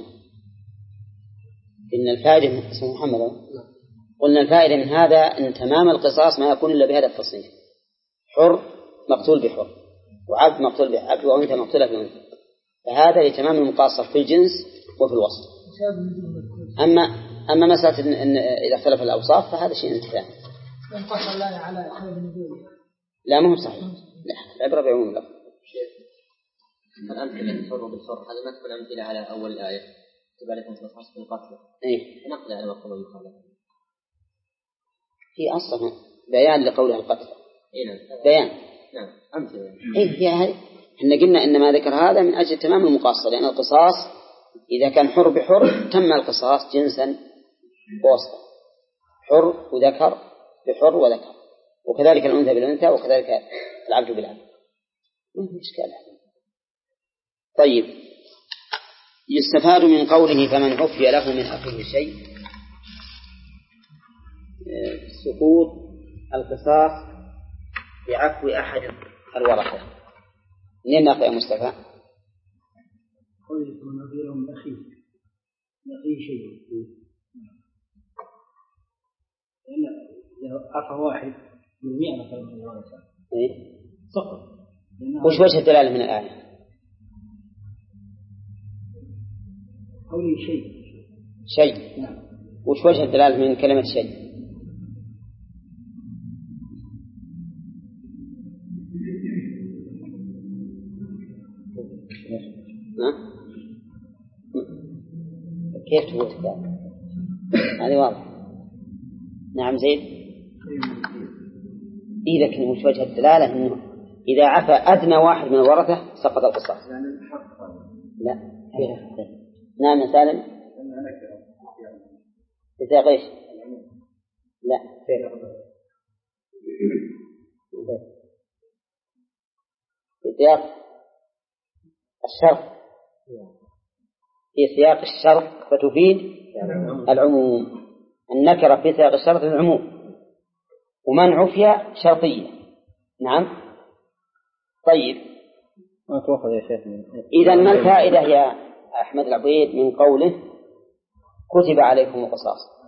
إن الفائدة اسمه محمد قلنا الفائدة من هذا أن تمام القصاص ما يكون إلا بهذا التصنيف حر مقتول بحر وعبد مقتول بعبد وأنثى مقتولة بأنثى، فهذا لتمام المقاصة في الجنس وفي الوصف. أما أما مسألة إن, إن إذا اختلف الأوصاف فهذا شيء ثاني. لا ما هو صحيح، لا العبرة بعموم اللفظ. الأمثلة الحر بالحر هذا ما تكون أمثلة على أول الآية كذلك القصاص بالقتل. إيه. نقل على مفهوم المخالفة. هي أصلا بيان لقولها القتل. إيه. بيان. نعم. أمثلة. إيه هي هذه. إحنا قلنا إن ما ذكر هذا من أجل تمام المقاصة لأن القصاص إذا كان حر بحر تم القصاص جنسا ووصفا حر وذكر بحر وذكر، وكذلك الأنثى بالأنثى وكذلك العبد بالعبد. ما في إشكال. طيب يستفاد من قوله فمن عفي له من أخيه شيء سقوط القصاص بعفو أحد الورثة. منين ناقل يا مصطفى؟ قل يكون نظيرهم الأخير الأخير شيء لأن لو عفى واحد من مئة مثلا من الورثة سقط. وش وجه الدلالة من الآية؟ قولي شيء شيء. نعم. وش وجه الدلالة من كلمة شيء؟ ها؟ كيف تقول كذا؟ هذه واضح. نعم زيد. إذا كان مش وجه الدلالة إنه إذا عفى أدنى واحد من الورثة سقط القصاص. لا. نعم يا سالم. إذا غيش. لا. في سياق الشرط. في سياق الشرط فتفيد العموم. النكرة في سياق الشرط العموم ومن عفية شرطية. نعم. طيب ما توخذ يا شيخ. إذا ما الفائدة يا أحمد العبيد من قوله كتب عليكم القصاص؟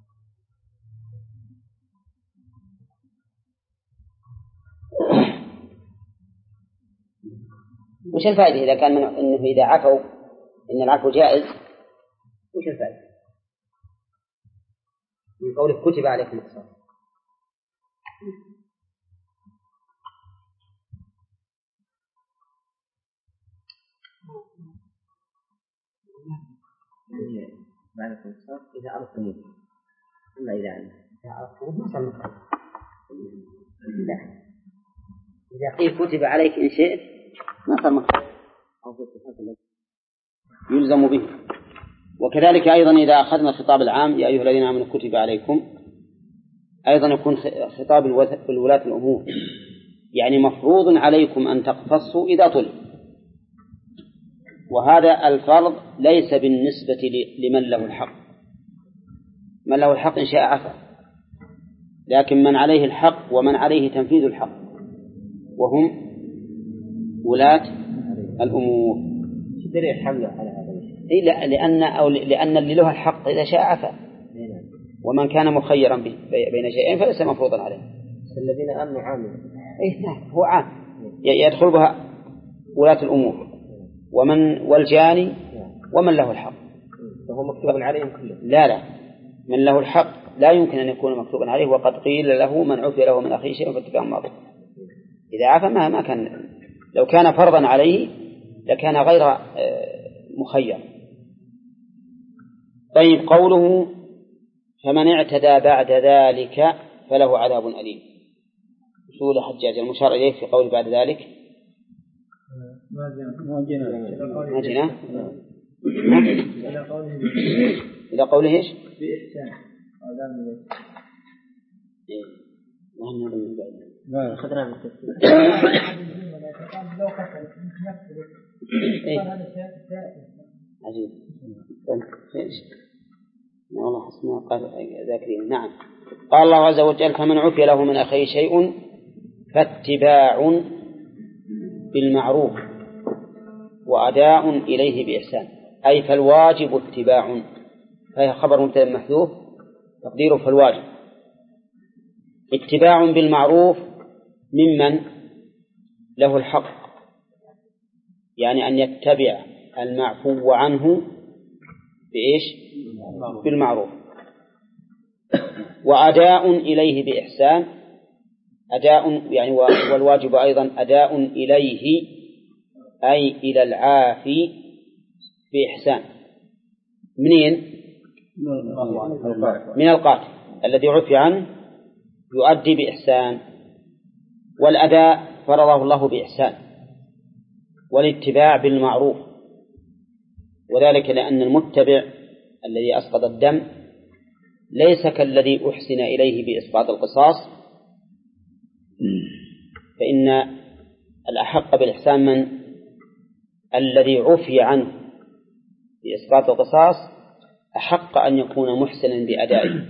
وش الفائدة إذا كان من إنه إذا عفوا إن العفو جائز؟ وش الفائدة من قوله كتب عليكم القصاص؟ بعد القصاص إذا أردتم أما إذا إذا أردتم ما صار مخالف. لا. إذا قيل كتب عليك إن شئت ما صار مخالف يلزم به. وكذلك أيضا إذا أخذنا الخطاب العام يا أيها الذين آمنوا كتب عليكم أيضا يكون خطاب الولاة الأمور يعني مفروض عليكم أن تقتصوا إذا طلب. وهذا الفرض ليس بالنسبة لمن له الحق. من له الحق إن شاء عفا لكن من عليه الحق ومن عليه تنفيذ الحق وهم ولاة الأمور. دليل حمله على هذا الشيء؟ إيه لا لأن أو لأن اللي له الحق إذا شاء عفا ومن كان مخيرا بين شيئين فليس مفروضا عليه. الذين آمنوا عامل. إيه نعم هو عام يدخل بها ولاة الأمور ومن والجاني ومن له الحق. فهو مكتوب عليهم كله. لا لا من له الحق لا يمكن أن يكون مكتوبا عليه. وقد قيل له من عفي له من أخيه شيء فاتباع معروف. إذا عفا ما ما كان لو كان فرضا عليه لكان غير مخير. طيب قوله فمن اعتدى بعد ذلك فله عذاب أليم. أصول حجاج المشار إليه في قول بعد ذلك ما جينا ما جينا إلى قوله إيش بإحسان ما أخذنا من التفسير. لو قتل عجيب. والله حسنا قال ذاكرين. نعم. قال الله عز وجل فمن عفي له من أخيه شيء فاتباع بالمعروف وأداء إليه بإحسان أي فالواجب اتباع. فهي خبر مبتدأ محذوف تقديره فالواجب اتباع بالمعروف ممن له الحق يعني أن يتبع المعفو عنه بإيش بالمعروف وأداء إليه بإحسان. أداء يعني والواجب أيضا أداء إليه أي إلى العافي بإحسان. منين؟ من القاتل الذي عفي عنه يؤدي بإحسان. والأداء فرضه الله بإحسان والاتباع بالمعروف وذلك لأن المتبع الذي أسقط الدم ليس كالذي أحسن إليه بإسقاط القصاص. فإن الأحق بالإحسان من الذي عفي عنه بإسقاط القصاص أحق أن يكون محسنا بأدائه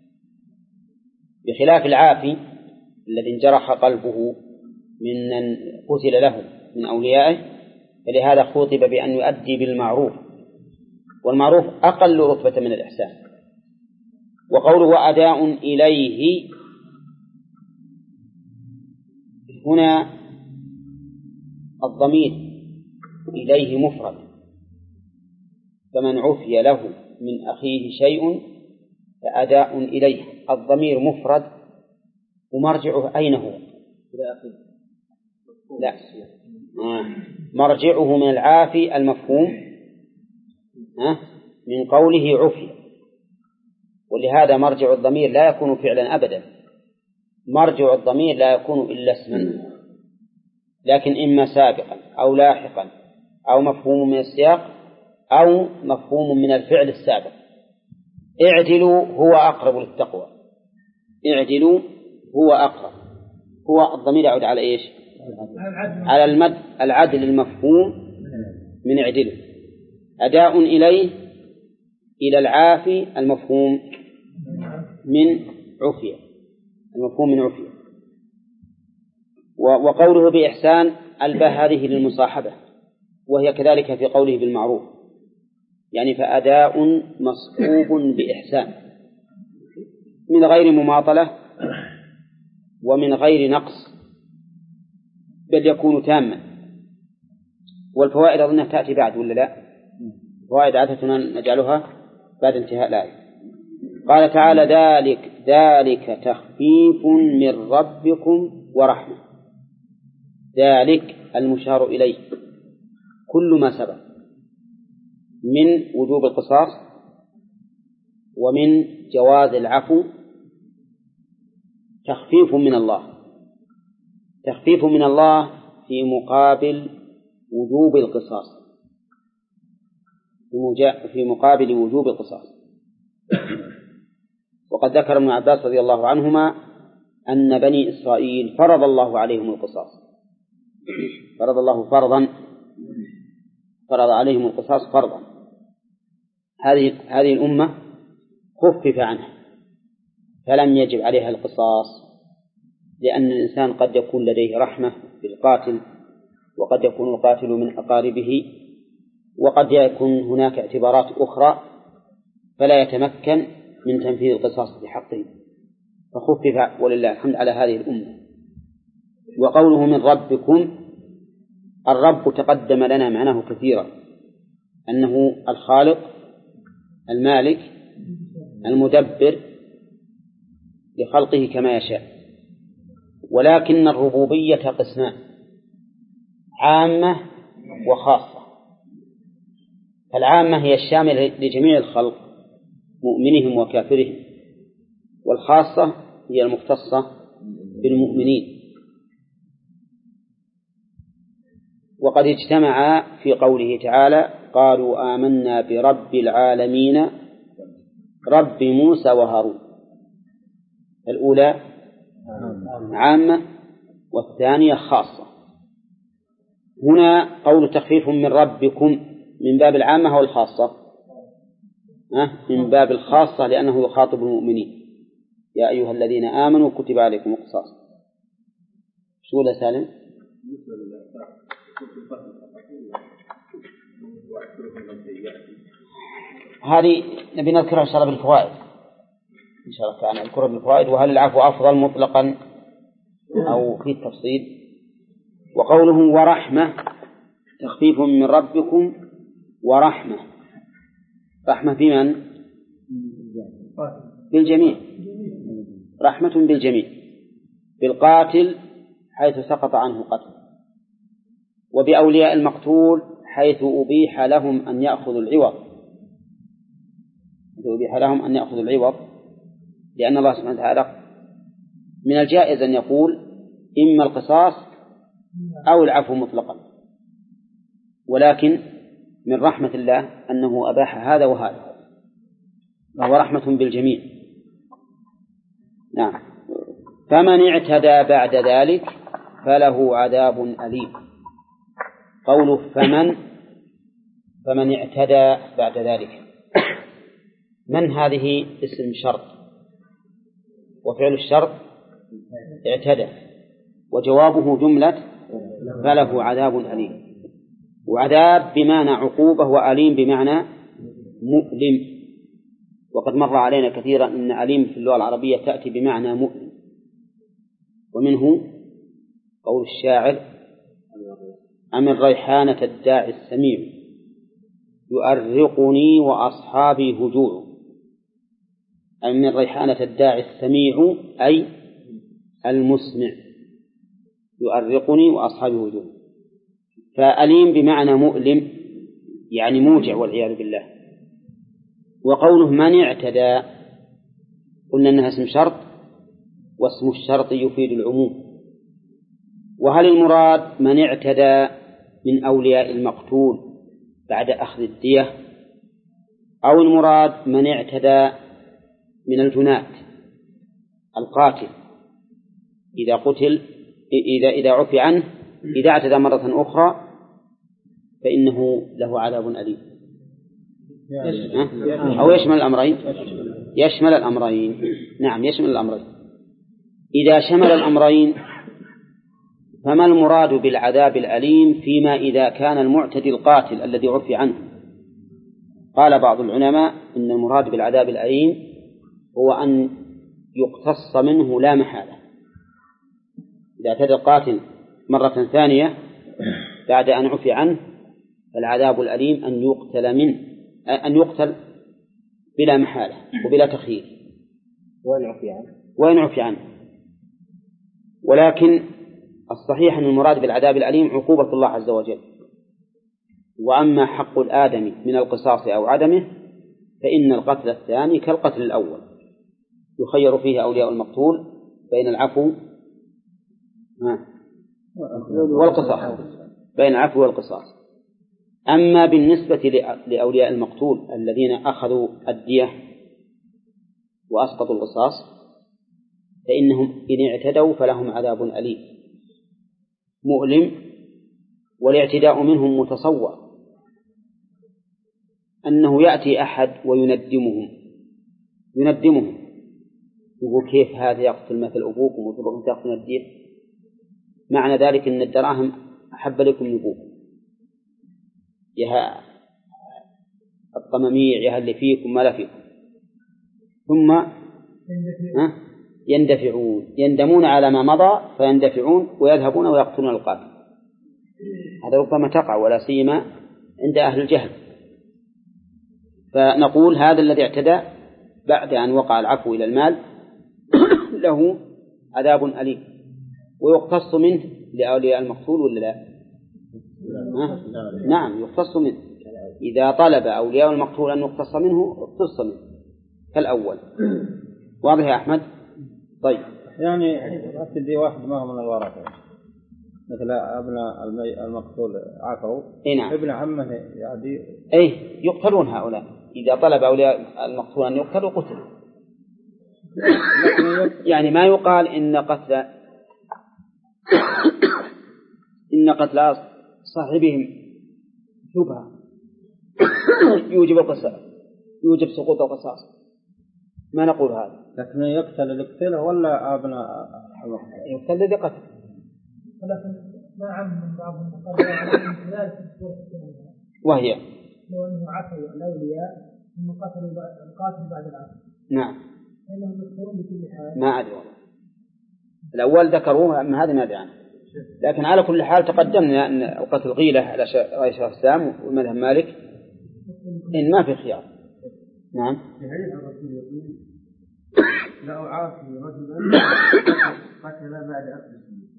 بخلاف العافي الذي انجرح قلبه ممن قتل له من أوليائه فلهذا خوطب بأن يؤدي بالمعروف، والمعروف أقل رتبة من الإحسان. وقوله أداء إليه هنا الضمير إليه مفرد، فمن عفي له من أخيه شيء فأداء إليه. الضمير مفرد ومرجعه أين هو؟ لا، مرجعه من العافي المفهوم من قوله عفي، ولهذا مرجع الضمير لا يكون فعلا أبدا. مرجع الضمير لا يكون إلا اسما، لكن إما سابقا أو لاحقا أو مفهوم من السياق أو مفهوم من الفعل السابق. اعدلوا هو أقرب للتقوى، اعدلوا هو أقرب. هو الضمير يعود على إيش؟ على المد العدل المفهوم من اعدلوا. أداء إليه إلى العافي المفهوم من عفية، المفهوم من عفية. وقوله بإحسان الباء هذه للمصاحبة، وهي كذلك في قوله بالمعروف، يعني فأداء مصحوب بإحسان من غير مماطلة ومن غير نقص، بل يكون تاما. والفوائد أظنها تأتي بعد ولا لا؟ فوائد عادة نجعلها بعد انتهاء الآية. قال تعالى ذلك ذلك تخفيف من ربكم ورحمة. ذلك المشار إليه كل ما سبق من وجوب القصاص ومن جواز العفو تخفيف من الله، تخفيف من الله في مقابل وجوب القصاص، في مقابل وجوب القصاص. وقد ذكر ابن عباس رضي الله عنهما أن بني إسرائيل فرض الله عليهم القصاص، فرض الله فرضا، فرض عليهم القصاص فرضا. هذه هذه الأمة خفف عنها فلم يجب عليها القصاص، لأن الإنسان قد يكون لديه رحمة بالقاتل، وقد يكون القاتل من أقاربه، وقد يكون هناك اعتبارات أخرى فلا يتمكن من تنفيذ القصاص بحقه، فخفف ولله الحمد على هذه الأمة. وقوله من ربكم، الرب تقدم لنا معناه كثيرا، أنه الخالق المالك المدبر لخلقه كما يشاء. ولكن الربوبية قسمان، عامة وخاصة. فالعامة هي الشاملة لجميع الخلق مؤمنهم وكافرهم، والخاصة هي المختصة بالمؤمنين. وقد اجتمعا في قوله تعالى قالوا آمنا برب العالمين رب موسى وهارون. الأولى عامة والثانية خاصة. هنا قول تخفيف من ربكم من باب العامة أو الخاصة؟ من باب الخاصة، لأنه يخاطب المؤمنين يا أيها الذين آمنوا كتب عليكم القصاص. شو لا سالم؟ هذه نبي نذكرها إن شاء الله بالفوائد، إن شاء الله تعالى نذكرها بالفوائد. وهل العفو أفضل مطلقا أو في التفصيل؟ وقوله ورحمة تخفيف من ربكم ورحمة، رحمة بمن؟ بالجميع، رحمة بالجميع، بالقاتل حيث سقط عنه قتل، وبأولياء المقتول حيث أبيح لهم أن يأخذوا العوض، أبيح لهم أن يأخذوا العوض، لأن الله سبحانه وتعالى من الجائز أن يقول إما القصاص أو العفو مطلقا، ولكن من رحمة الله أنه أباح هذا وهذا، وهو رحمة بالجميع. نعم. فمن اعتدى بعد ذلك فله عذاب أليم. قوله فمن فمن اعتدى بعد ذلك، من هذه اسم شرط، وفعل الشرط اعتدى، وجوابه جملة فله عذاب أليم. وعذاب بمعنى عقوبة، وأليم بمعنى مؤلم. وقد مر علينا كثيرا أن أليم في اللغة العربية تأتي بمعنى مؤلم. ومنه قول الشاعر: أم الريحانة الداعي السميع يؤرقني وأصحابي هجوع. أم الريحانة الداعي السميع أي المسمع، يؤرقني وأصحابي هجوع. فأليم بمعنى مؤلم يعني موجع والعياذ بالله. وقوله من اعتدى قلنا أنها اسم شرط، واسم الشرط يفيد العموم. وهل المراد من اعتدى من أولياء المقتول بعد أخذ الدية، أو المراد من اعتدى من الجنات القاتل إذا قتل إذا إذا عفي عنه إذا اعتدى مرة أخرى فإنه له عذاب أليم؟ أو يشمل الأمرين؟ يشمل الأمرين. نعم يشمل الأمرين. إذا شمل الأمرين فما المراد بالعذاب الأليم فيما إذا كان المعتدي القاتل الذي عفي عنه؟ قال بعض العلماء إن المراد بالعذاب الأليم هو أن يقتص منه لا محالة. إذا اعتدى القاتل مرة ثانية بعد أن عفي عنه فالعذاب الأليم أن يقتل منه أن يقتل بلا محالة وبلا تخيير وإن عفي عنه وإن عفي عنه. ولكن الصحيح أن المراد بالعذاب الأليم عقوبة الله عز وجل. وأما حق الآدمي من القصاص أو عدمه فإن القتل الثاني كالقتل الأول يخير فيه أولياء المقتول بين العفو والقصاص بين العفو والقصاص. أما بالنسبة لأولياء المقتول الذين أخذوا الدية وأسقطوا القصاص فإنهم إن اعتدوا فلهم عذاب أليم مؤلم. والاعتداء منهم متصور أنه يأتي أحد ويندمهم يندمهم يقول كيف هذا يقتل مثل أبوكم وتبقون تأخذون الدية، معنى ذلك أن الدراهم أحب لكم نبوكم يا الطماميع يا اللي فيكم ما لا فيكم، ثم يندفعون يندمون على ما مضى فيندفعون ويذهبون ويقتلون القاتل. هذا ربما تقع ولا سيما عند أهل الجهل. فنقول هذا الذي اعتدى بعد أن وقع العفو إلى المال له عذاب أليم ويقتص منه لأولياء المقتول ولا لا؟ نعم يقتص منه. إذا طلب أولياء المقتول أن يقتص منه اقتص منه كالأول. واضح يا أحمد؟ طيب يعني أكد واحد ما هو من الورثة مثل أبناء المقتول عفوا نعم. ابن عمه يعني أي يقتلون هؤلاء إذا طلب أولياء المقتول أن يقتلوا قتلوا. يعني ما يقال إن قتل إن قتل صاحبهم شبهة يوجب القصاص يوجب سقوط القصاص، ما نقول هذا. لكن يقتل القتيلة ولا أبناء يقتل الذي قتل. ولكن ما عم من بعضهم قال خلال وهي لو أنه عفوا الأولياء ثم قتلوا القاتل بعد العفو. نعم إنهم يذكرون بكل حال. ما أدري والله. الأول ذكروه أما هذا ما أدري عنه. لكن على كل حال تقدمنا أن القتل غيلة على رأي شيخ الإسلام ومذهب مالك إن ما في خيار. نعم. في حديث الرسول يقول لا أعافي رجلا قتل بعد أخذ الدية.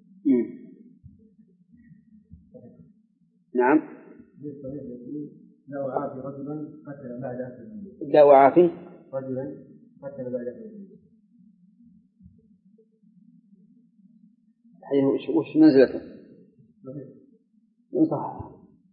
نعم. لا أعافي رجلا قتل بعد أخذ الدية. لا أعافي رجلا قتل بعد أخذ الدية. وش وش منزلته؟ صح.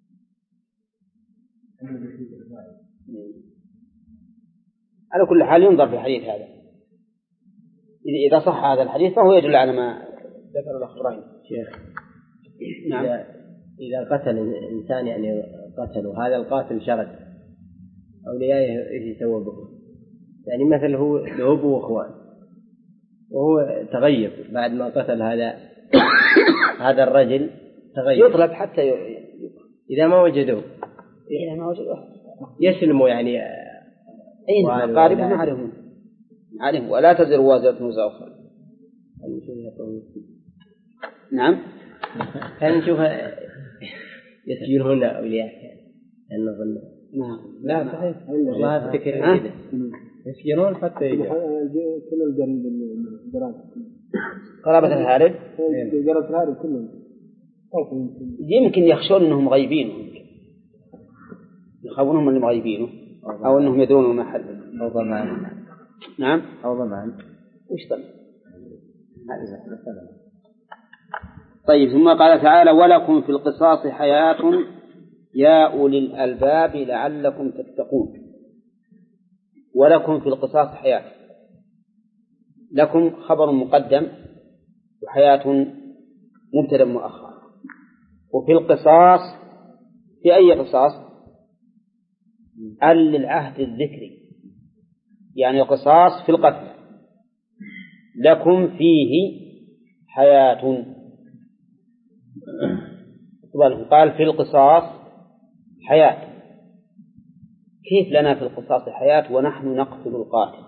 على كل حال ينظر في الحديث هذا. إذا صح هذا الحديث فهو يدل على ما ذكر الأخبرين. شيخ نعم. إذا, إذا قتل إنسان يعني قتله هذا القاتل شرد أوليائه إيش يسوى به؟ يعني مثل هو له أبو وأخوان وهو تغيب بعد ما قتل هذا هذا الرجل تغير يطلب حتى إذا ما وجدوا إذا ما وجدوا يسلموا يعني أي قاربهم عليهم عليهم ولا تزر وازرة وزر أخرى. نعم هل نشوف يسجنون أولياء لأنه ظن نعم لا صحيح والله هذا فكر كذا يسجنون حتى يجي كل الجريمة بالقرابة قرابة الهارب قرابة الهارب كلهم يمكن يخشون أنهم غيبين يخافونهم أنهم غيبينه أو أنهم يدرون ما حد أو ضمان. نعم أو ضمان. وش ضمان؟ طيب ثم قال تعالى ولكم في القصاص حياة يا أولي الألباب لعلكم تتقون. ولكم في القصاص حياة، لكم خبر مقدم وحياة مبتدأ مؤخر. وفي القصاص في أي قصاص؟ ال للعهد الذكري يعني القصاص في القتل. لكم فيه حياة قال في القصاص حياة. كيف لنا في القصاص حياة ونحن نقتل القاتل؟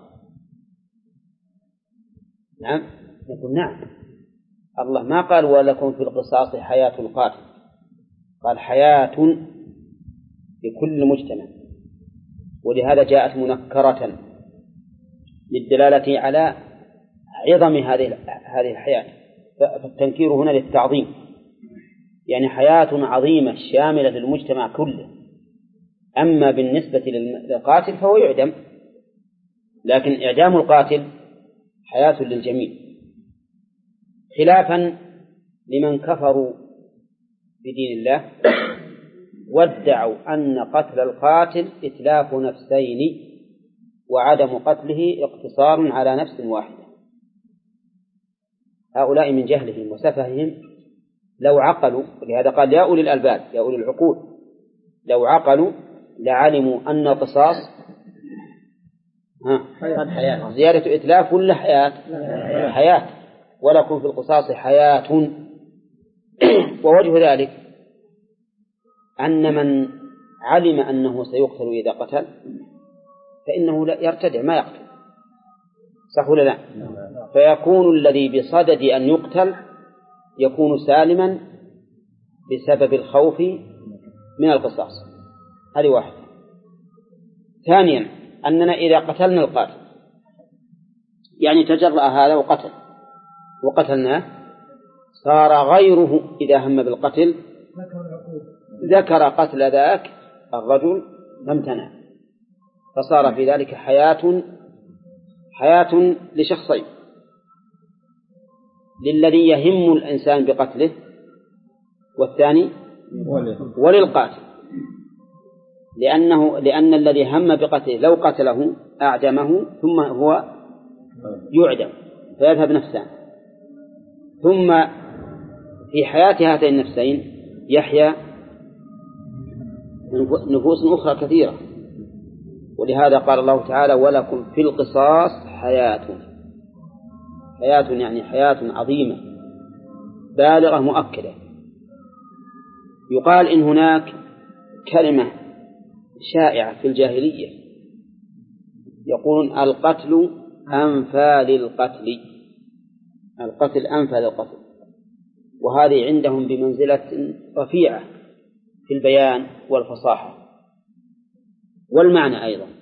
نعم نقول نعم. الله ما قال ولكم في القصاص حياة القاتل، قال حياة لكل مجتمع، ولهذا جاءت منكرة للدلالة على عظم هذه هذه الحياة، فالتنكير هنا للتعظيم، يعني حياة عظيمة شاملة للمجتمع كله. أما بالنسبة للقاتل فهو يعدم، لكن إعدام القاتل حياة للجميع، خلافا لمن كفروا بدين الله وادعوا أن قتل القاتل إتلاف نفسين وعدم قتله اقتصار على نفس واحدة. هؤلاء من جهلهم وسفههم لو عقلوا، ولهذا قال يا أولي الألباب يا أولي العقول، لو عقلوا لعلموا أن القصاص ها زيادة إتلاف ولا حياة؟ حياة. ولكم في القصاص حياة. ووجه ذلك أن من علم أنه سيقتل إذا قتل فإنه لا يرتدع ما يقتل، صح ولا لا؟ فيكون الذي بصدد أن يقتل يكون سالما بسبب الخوف من القصاص. هذه واحدة. ثانيا أننا إذا قتلنا القاتل يعني تجرأ هذا وقتل وقتلناه صار غيره إذا هم بالقتل ذكر قتل ذاك الرجل فامتنع، فصار في ذلك حياة حياة لشخصين، للذي يهم الإنسان بقتله والثاني وللقاتل، لأنه لأن الذي هم بقتله لو قتله أعدمه ثم هو يعدم فيذهب نفسان، ثم في حياة هاتين النفسين يحيا نفوس أخرى كثيرة. ولهذا قال الله تعالى ولكم في القصاص حياة. حياة يعني حياة عظيمة بالغة مؤكدة. يقال إن هناك كلمة شائعة في الجاهلية يقولون القتل أنفى للقتل، القتل أنفى للقتل، وهذه عندهم بمنزلة رفيعة في البيان والفصاحة والمعنى أيضا.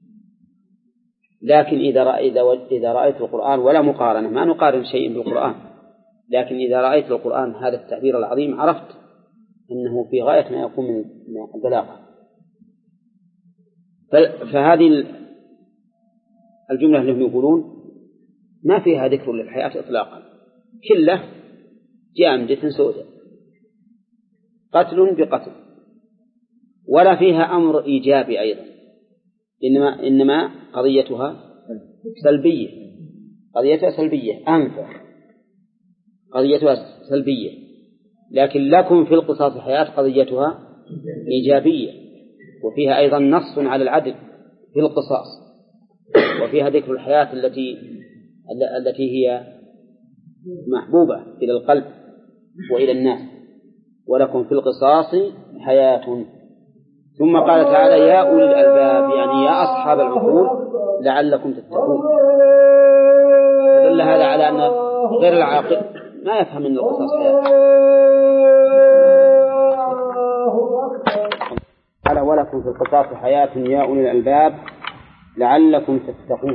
لكن إذا رأيت, إذا رأيت القرآن ولا مقارنة، ما نقارن شيء بالقرآن، لكن إذا رأيت القرآن هذا التعبير العظيم عرفت أنه في غاية ما يكون من البلاغة. فهذه الجملة اللي هم يقولون ما فيها ذكر للحياة إطلاقا، كله جامدة سوداء، قتل بقتل، ولا فيها أمر إيجابي أيضا، إنما, إنما قضيتها سلبية، قضيتها سلبية أنفع، قضيتها سلبية. لكن لكم في القصاص حياة قضيتها إيجابية، وفيها أيضا نص على العدل في القصاص، وفيها ذكر الحياة التي التي هي محبوبة إلى القلب وإلى الناس. ولكم في القصاص حياة. ثم قال تعالى يا أولي الألباب، يعني يا أصحاب العقول لعلكم تتقون. فدل هذا على أن غير العاقل ما يفهم من القصاص حياة. قال ولكم في القصاص حياة يا أولي الألباب لعلكم تتقون.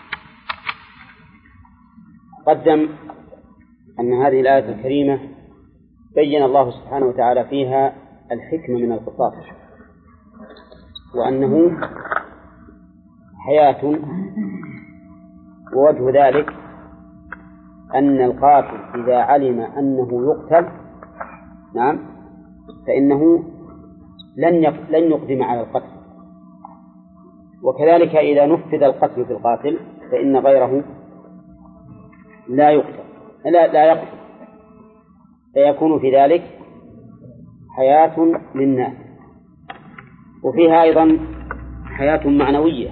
قدم أن هذه الآية الكريمة بين الله سبحانه وتعالى فيها الحكمة من القصاص، وأنه حياة، ووجه ذلك أن القاتل إذا علم أنه يقتل نعم فإنه لن لن يقدم على القتل، وكذلك إذا نفذ القتل في القاتل فإن غيره لا يقتل لا لا يقتل، فيكون في ذلك حياة للناس. وفيها أيضا حياة معنوية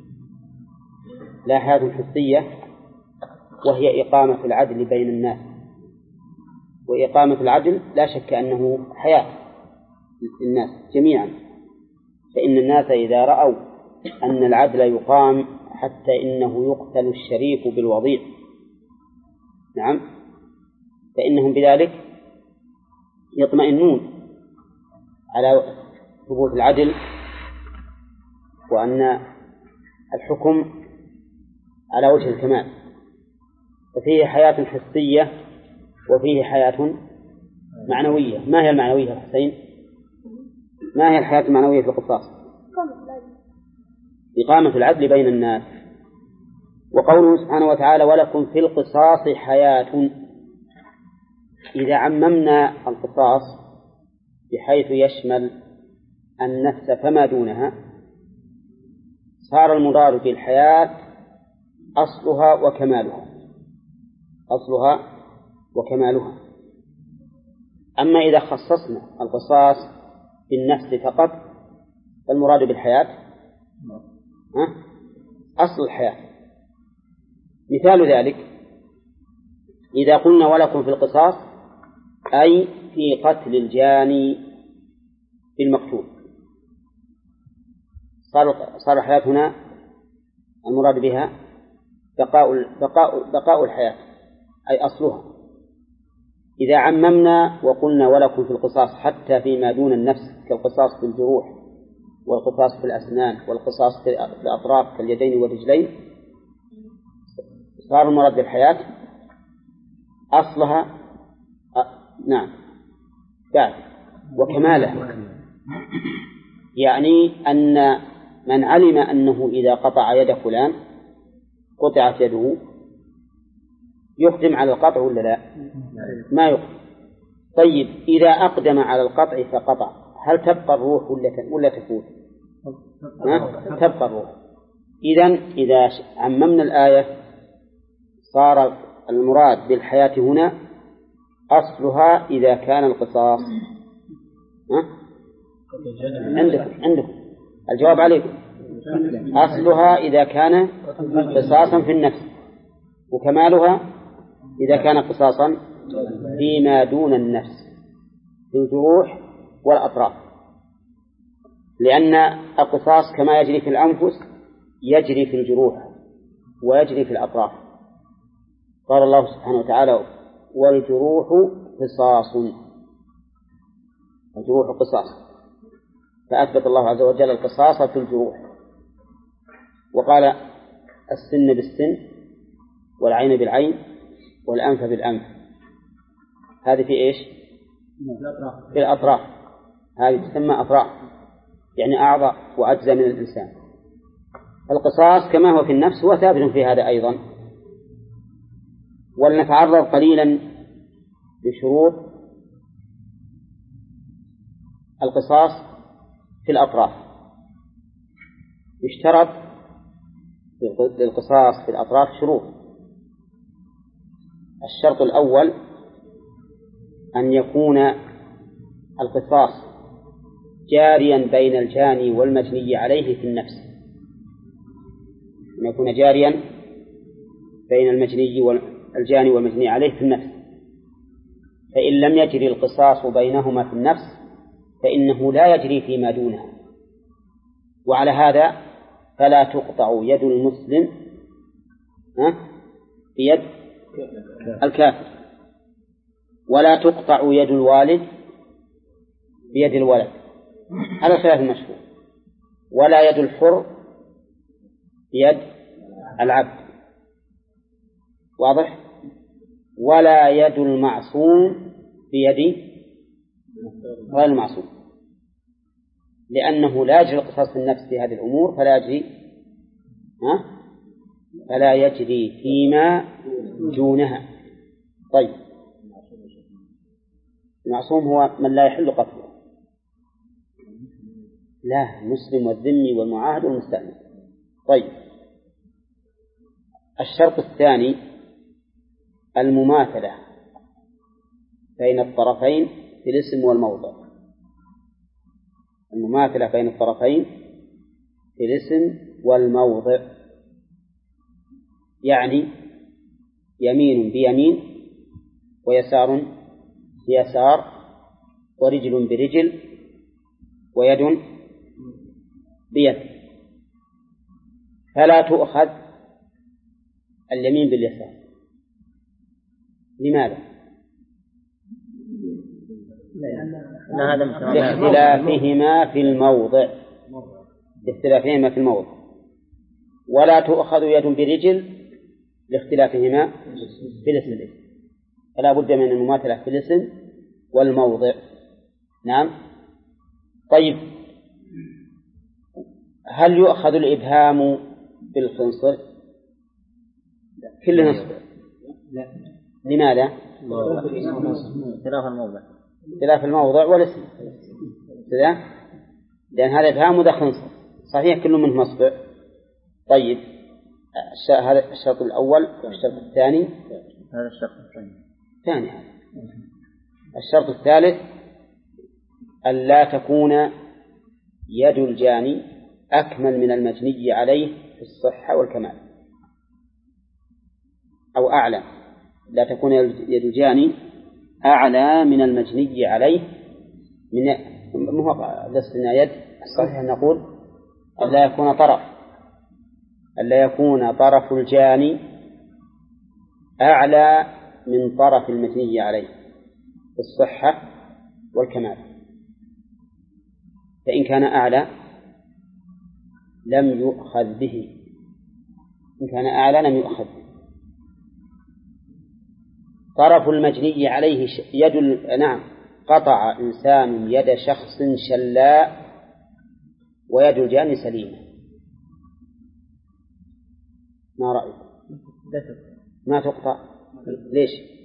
لا حياة حسية، وهي إقامة العدل بين الناس. وإقامة العدل لا شك أنه حياة للناس جميعا، فإن الناس إذا رأوا أن العدل يقام حتى إنه يقتل الشريف بالوضيع نعم فإنهم بذلك يطمئنون على ثبوت العدل، وأن الحكم على وجه الكمال. ففيه حياة حسية وفيه حياة معنوية. ما هي المعنوية يا حسين؟ ما هي الحياة المعنوية في القصاص؟ إقامة العدل بين الناس. وقوله سبحانه وتعالى ولكم في القصاص حياة، إذا عممنا القصاص بحيث يشمل النفس فما دونها صار المراد بالحياة أصلها وكمالها أصلها وكمالها. أما إذا خصصنا القصاص بالنفس فقط فالمراد بالحياة أصل الحياة. مثال ذلك إذا قلنا ولكم في القصاص أي في قتل الجاني بالمقتول، صار صار حياتنا المراد بها بقاء بقاء بقاء الحياة أي أصلها. إذا عممنا وقلنا ولكم في القصاص حتى فيما دون النفس كالقصاص في الجروح والقصاص في الأسنان والقصاص في الأطراف كاليدين والرجلين، صار المراد بالحياة أصلها أ... نعم بعد وكمالها. يعني أن من علم أنه إذا قطع يد فلان قطعت يده يقدم على القطع ولا لا؟ ما يقدم. طيب إذا أقدم على القطع فقطع هل تبقى الروح ولا ولا تفوت؟ تبقى الروح. إذن إذا عممنا الآية صار المراد بالحياة هنا أصلها إذا كان القصاص. ها؟ عندكم عندكم الجواب عليكم. أصلها إذا كان قصاصا في النفس، وكمالها إذا كان قصاصا فيما دون النفس في الجروح والأطراف، لأن القصاص كما يجري في الأنفس يجري في الجروح ويجري في الأطراف. قال الله سبحانه وتعالى والجروح قصاص، الجروح قصاص، فأثبت الله عز وجل القصاص في الجروح، وقال السن بالسن والعين بالعين والأنف بالأنف. هذه في إيش؟ في الأطراف. هذه تسمى أطراف يعني أعضاء وأجزاء من الإنسان. القصاص كما هو في النفس هو ثابت في هذا أيضا. ولنتعرض قليلا لشروط القصاص في الأطراف. يشترط للقصاص في الأطراف شروط. الشرط الأول أن يكون القصاص جاريا بين الجاني والمجني عليه في النفس، أن يكون جاريا بين المجني والجاني والمجني عليه في النفس. فإن لم يجري القصاص بينهما في النفس فإنه لا يجري فيما دونه. وعلى هذا فلا تقطع يد المسلم بيد الكافر، ولا تقطع يد الوالد بيد الولد على خلاف المشهور، ولا يد الحر بيد العبد، واضح؟ ولا يد المعصوم بيد غير المعصوم، لأنه لا يجري القصاص في النفس في هذه الأمور، فلا يجري ها؟ فلا يجري فيما دونها. طيب، المعصوم هو من لا يحل قتله، لا، المسلم والذمي والمعاهد والمستأمن. طيب، الشرط الثاني المماثلة بين الطرفين في الاسم والموضع. المماثلة بين الطرفين في الاسم والموضع، يعني يمين بيمين ويسار بيسار ورجل برجل ويد بيد، فلا تؤخذ اليمين باليسار. لماذا؟ لاختلافهما في الموضع، لاختلافهما في الموضع. ولا تؤخذ يد برجل لاختلافهما في الاسم، فلا بد من المماثلة في الاسم والموضع. نعم. طيب، هل يؤخذ الإبهام بالخنصر؟ كل نصف. لماذا؟ اختلاف الموضع، اختلاف الموضع والاسم، لأن هذا إبهام وذا خنصر، صحيح كل منه مصدر. طيب، هذا الشرط الأول. الشرط الثاني هذا الشرط الثاني ثاني هذا. الشرط الثالث ألا تكون يد الجاني أكمل من المجني عليه في الصحة والكمال، أو أعلى، لا تكون يد الجاني أعلى من المجني عليه من لسنا يد. الصحيح نقول ألا يكون طرف ألا يكون طرف الجاني أعلى من طرف المجني عليه في الصحة والكمال، فإن كان أعلى لم يؤخذ به، إن كان أعلى لم يؤخذ به. طرف المجني عليه يد ال... نعم، قطع إنسان يد شخص شلاء ويد الجاني سليمة، ما رأيك؟ ما تقطع. ليش؟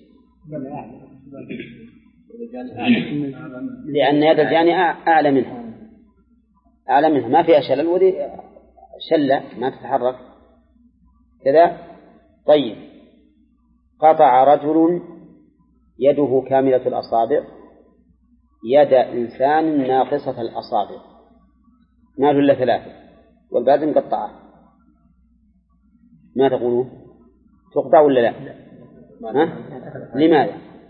لأن يد الجاني أعلى منه أعلى منه ما فيها شلل، وذي شلة ما تتحرك كذا. طيب، قطع رجل يده كاملة الأصابع يد إنسان ناقصة الأصابع، ما له إلا ثلاثة والباقي مقطعة، ما تقولون؟ تقطع ولا لا؟ ها؟ لماذا؟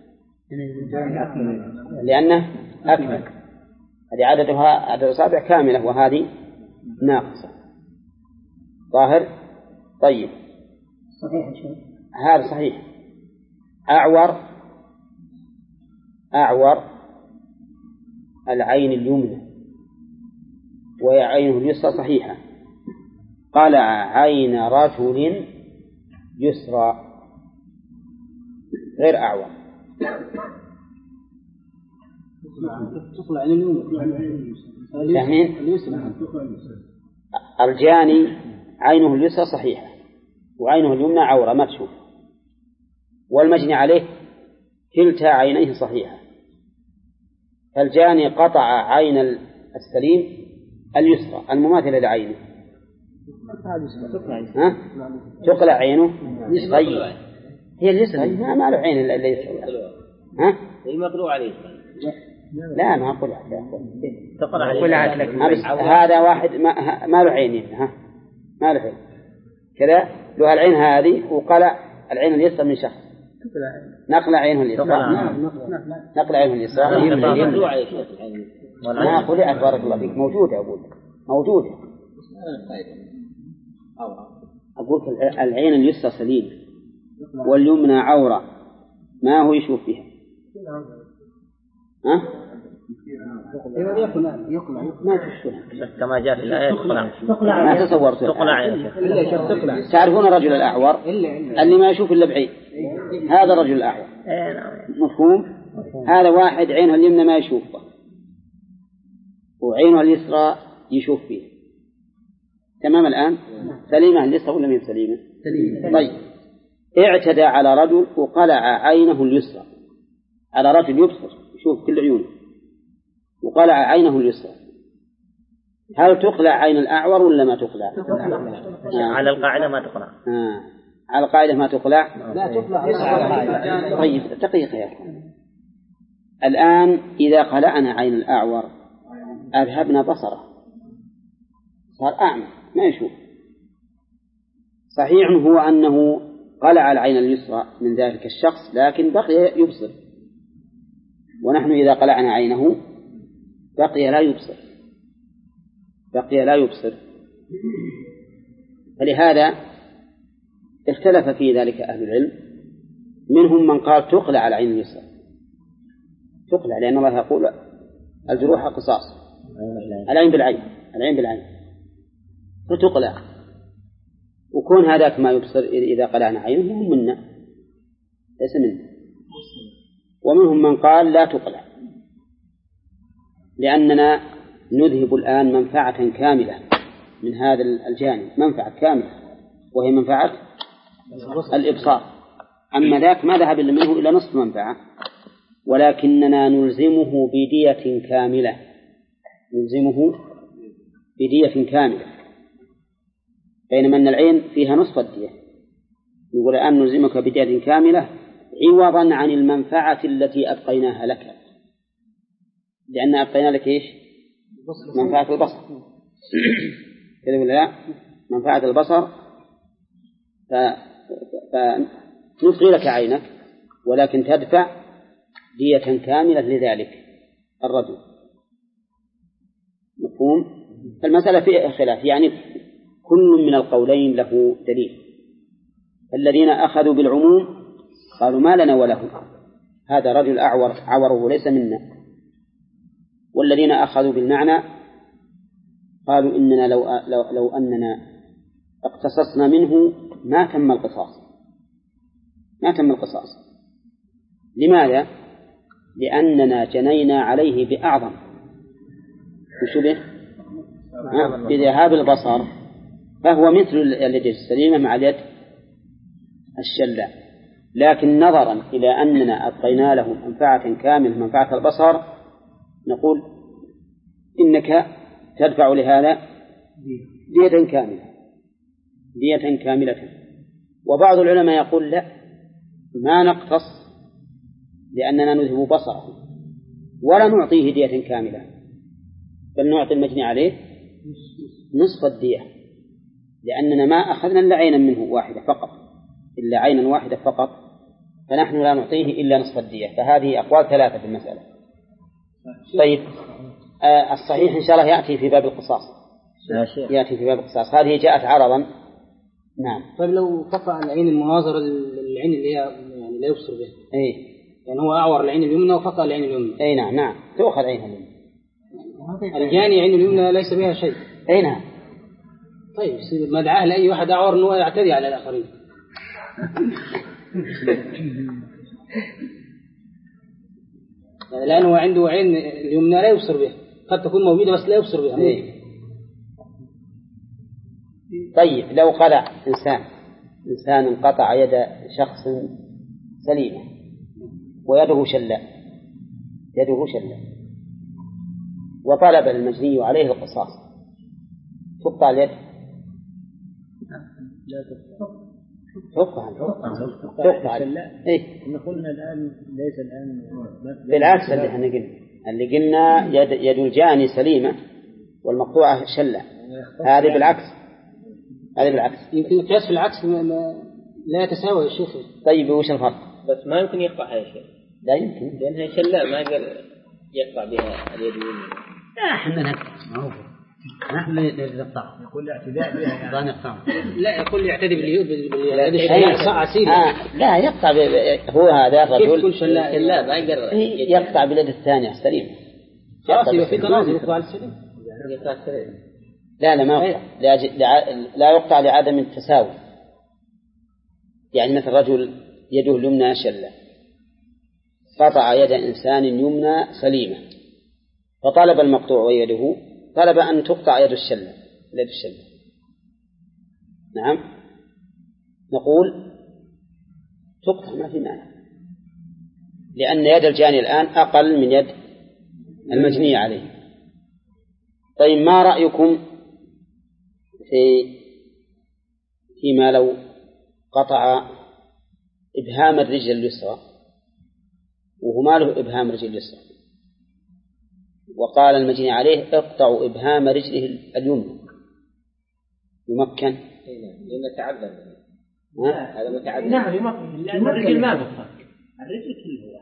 لأنه أكمل، هذه عددها عدد الأصابع كاملة وهذه ناقصة. ظاهر؟ طيب، صحيح شيء هذا صحيح. أعور أعور العين اليمنى وعينه اليسرى صحيحة، قلع عين رجل يسرى غير أعور. تطلع عين اليمنى الجاني عينه اليسرى صحيحة وعينه اليمنى عورة ما تشوف، والمجني عليه كلتا عينيه صحيحة، فالجاني قطع عين السليم اليسرى المماثلة لعينه، ها؟ تقلع عينه. طيب، هي اليسرى ما ما له عين إلا اليسرى، ها؟ هي مقلوع عليه. لا ما قلع تقلع عليه. هذا واحد ما ما له عينين، ها؟ ما له عين كذا، له العين هذه وقلع العين اليسرى من شخص نقلع عينه اليسرى. نقلع عينه اليسرى. ما قلعت بارك الله فيك، موجودة أقول موجودة. أقول العين اليسرى سليم واليمنى عورة، ما هو يشوف فيها. ها؟ يقلع ما تشوفها كما جاء في الآية تقلع. ما تصورت تقلع. تعرفون الرجل الأعور اللي ما يشوف إلا بعيد، هذا الرجل الأعور. مفهوم؟ هذا واحد عينه اليمنى ما يشوفه وعينه اليسرى يشوف فيه. تمام الآن؟ سليمة اليسرى ولا مين سليمة؟ طيب، اعتدى على رجل وقلع عينه اليسرى، على رجل يبصر يشوف كل عيونه وقلع عينه اليسرى، هل تقلع عين الأعور ولا ما تقلع؟ آه. على القاعدة ما تقلع. آه. على القاعدة ما تقلع. لا تقلع. طيب دقيقة يا أخوان، الآن إذا قلعنا عين الأعور أذهبنا بصره، صار أعمى ما يشوف. صحيح هو أنه قلع العين اليسرى من ذلك الشخص لكن بقي يبصر، ونحن إذا قلعنا عينه بقي لا يبصر، بقي لا يبصر. فلهذا اختلف في ذلك أهل العلم، منهم من قال تقلع العين اليسرى، تقلع لأن الله يقول الجروح قصاص، العين بالعين، العين بالعين فتقلع، وكون هذاك ما يبصر إذا قلعنا عينه هم منا ليس منا. ومنهم من قال لا تقلع لأننا نذهب الآن منفعة كاملة من هذا الجانب، منفعة كاملة وهي منفعة الإبصار. أما ذاك ما ذهب إلا منه إلى نصف منفعة، ولكننا نلزمه بدية كاملة، نلزمه بدية كاملة، بينما أن العين فيها نصف الدية. يقول الآن نلزمك بدية كاملة عوضا عن المنفعة التي أبقيناها لك، لأن أبقينا لك إيش؟ منفعة البصر كذا ولا لا؟ منفعة البصر، فنصغي لك عينك ولكن تدفع دية كاملة لذلك الرجل. مفهوم؟ المسألة فيها خلاف، يعني كل من القولين له دليل. الذين أخذوا بالعموم قالوا ما لنا وله، هذا رجل أعور عوره ليس منا. والذين أخذوا بالمعنى قالوا إننا لو, لو, لو أننا اقتصصنا منه ما تم القصاص، ما تم القصاص. لماذا؟ لأننا جنينا عليه بأعظم وشبه بذهاب البصر، فهو مثل اليد السليمة مع اليد الشلة، لكن نظرا إلى أننا أبقينا له منفعة كاملة منفعة البصر نقول إنك تدفع لهذا دية كاملة، دية كاملة. وبعض العلماء يقول لا، ما نقتص لأننا نذهب بصره ولا نعطيه دية كاملة، بل نعطي المجني عليه نصف الدية، لأننا ما أخذنا إلا عينا منه واحدة فقط، إلا عينا واحدة فقط، فنحن لا نعطيه إلا نصف الدية. فهذه أقوال ثلاثة في المسألة. طيب آه الصحيح إن شاء الله يأتي في باب القصاص، يأتي في باب القصاص، هذه جاءت عرضا. نعم. طيب لو قطع العين المناظرة للعين اللي هي يعني لا يبصر بها، إيه يعني هو أعور العين اليمنى وقطع العين اليمنى. أي نعم نعم تأخذ عينها اليمنى. الجاني عين اليمنى ليس بها شيء. أي نعم. طيب مدعاه لأي واحد أعور أنه يعتدي على الآخرين. لأنه عنده عين اليمنى لا يبصر بها، قد تكون موجودة بس لا يبصر بها. إيه. طيب لو قلع إنسان إنسان انقطع يد شخص سليمة ويده شلة، يده شلة، وطلب المجني عليه القصاص، تقطع اليد؟ تقطع تقطع إيه؟ نقولنا الآن ليس الآن بالعكس اللي احنا قلنا، اللي قلنا يد يد الجاني سليمة والمقطوعة شلة، هذه بالعكس، هذه بالعكس. يمكن القياس في العكس لا يتساوى يا شيخ. طيب وش الفرق؟ بس ما يمكن يقطع هذا الشيء. لا يمكن لأنها شلاء ما يقدر يقطع بها اليد اليمنى. لا احنا نقطع ما هو نحن نقطع يقول اعتداء بها لا نقطع لا يقول يعتدي باليد باليد الشلاء لا يقطع ب... هو هذا الرجل كل شلاء لا ما يقدر يقطع باليد الثانية سليم خلاص يبقى في تنازل يقطع السليم. لا لا ما يقطع لا, لا, لا يقطع لعدم التساوي. يعني مثل رجل يده اليمنى شلة قطع يد إنسان يمنى سليمة فطلب المقطوع ويده طلب أن تقطع يد الشلة يد الشلة نعم نقول تقطع ما في مانع لأن يد الجاني الآن أقل من يد المجني عليه. طيب ما رأيكم في فيما لو قطع إبهام الرجل اليسرى وهو ما له إبهام رجل اليسرى وقال المجني عليه اقطعوا إبهام رجله اليمنى يمكن؟ لأنه تعذب هذا متعذب. نعم يمكن الرجل ما بقى الرجل كله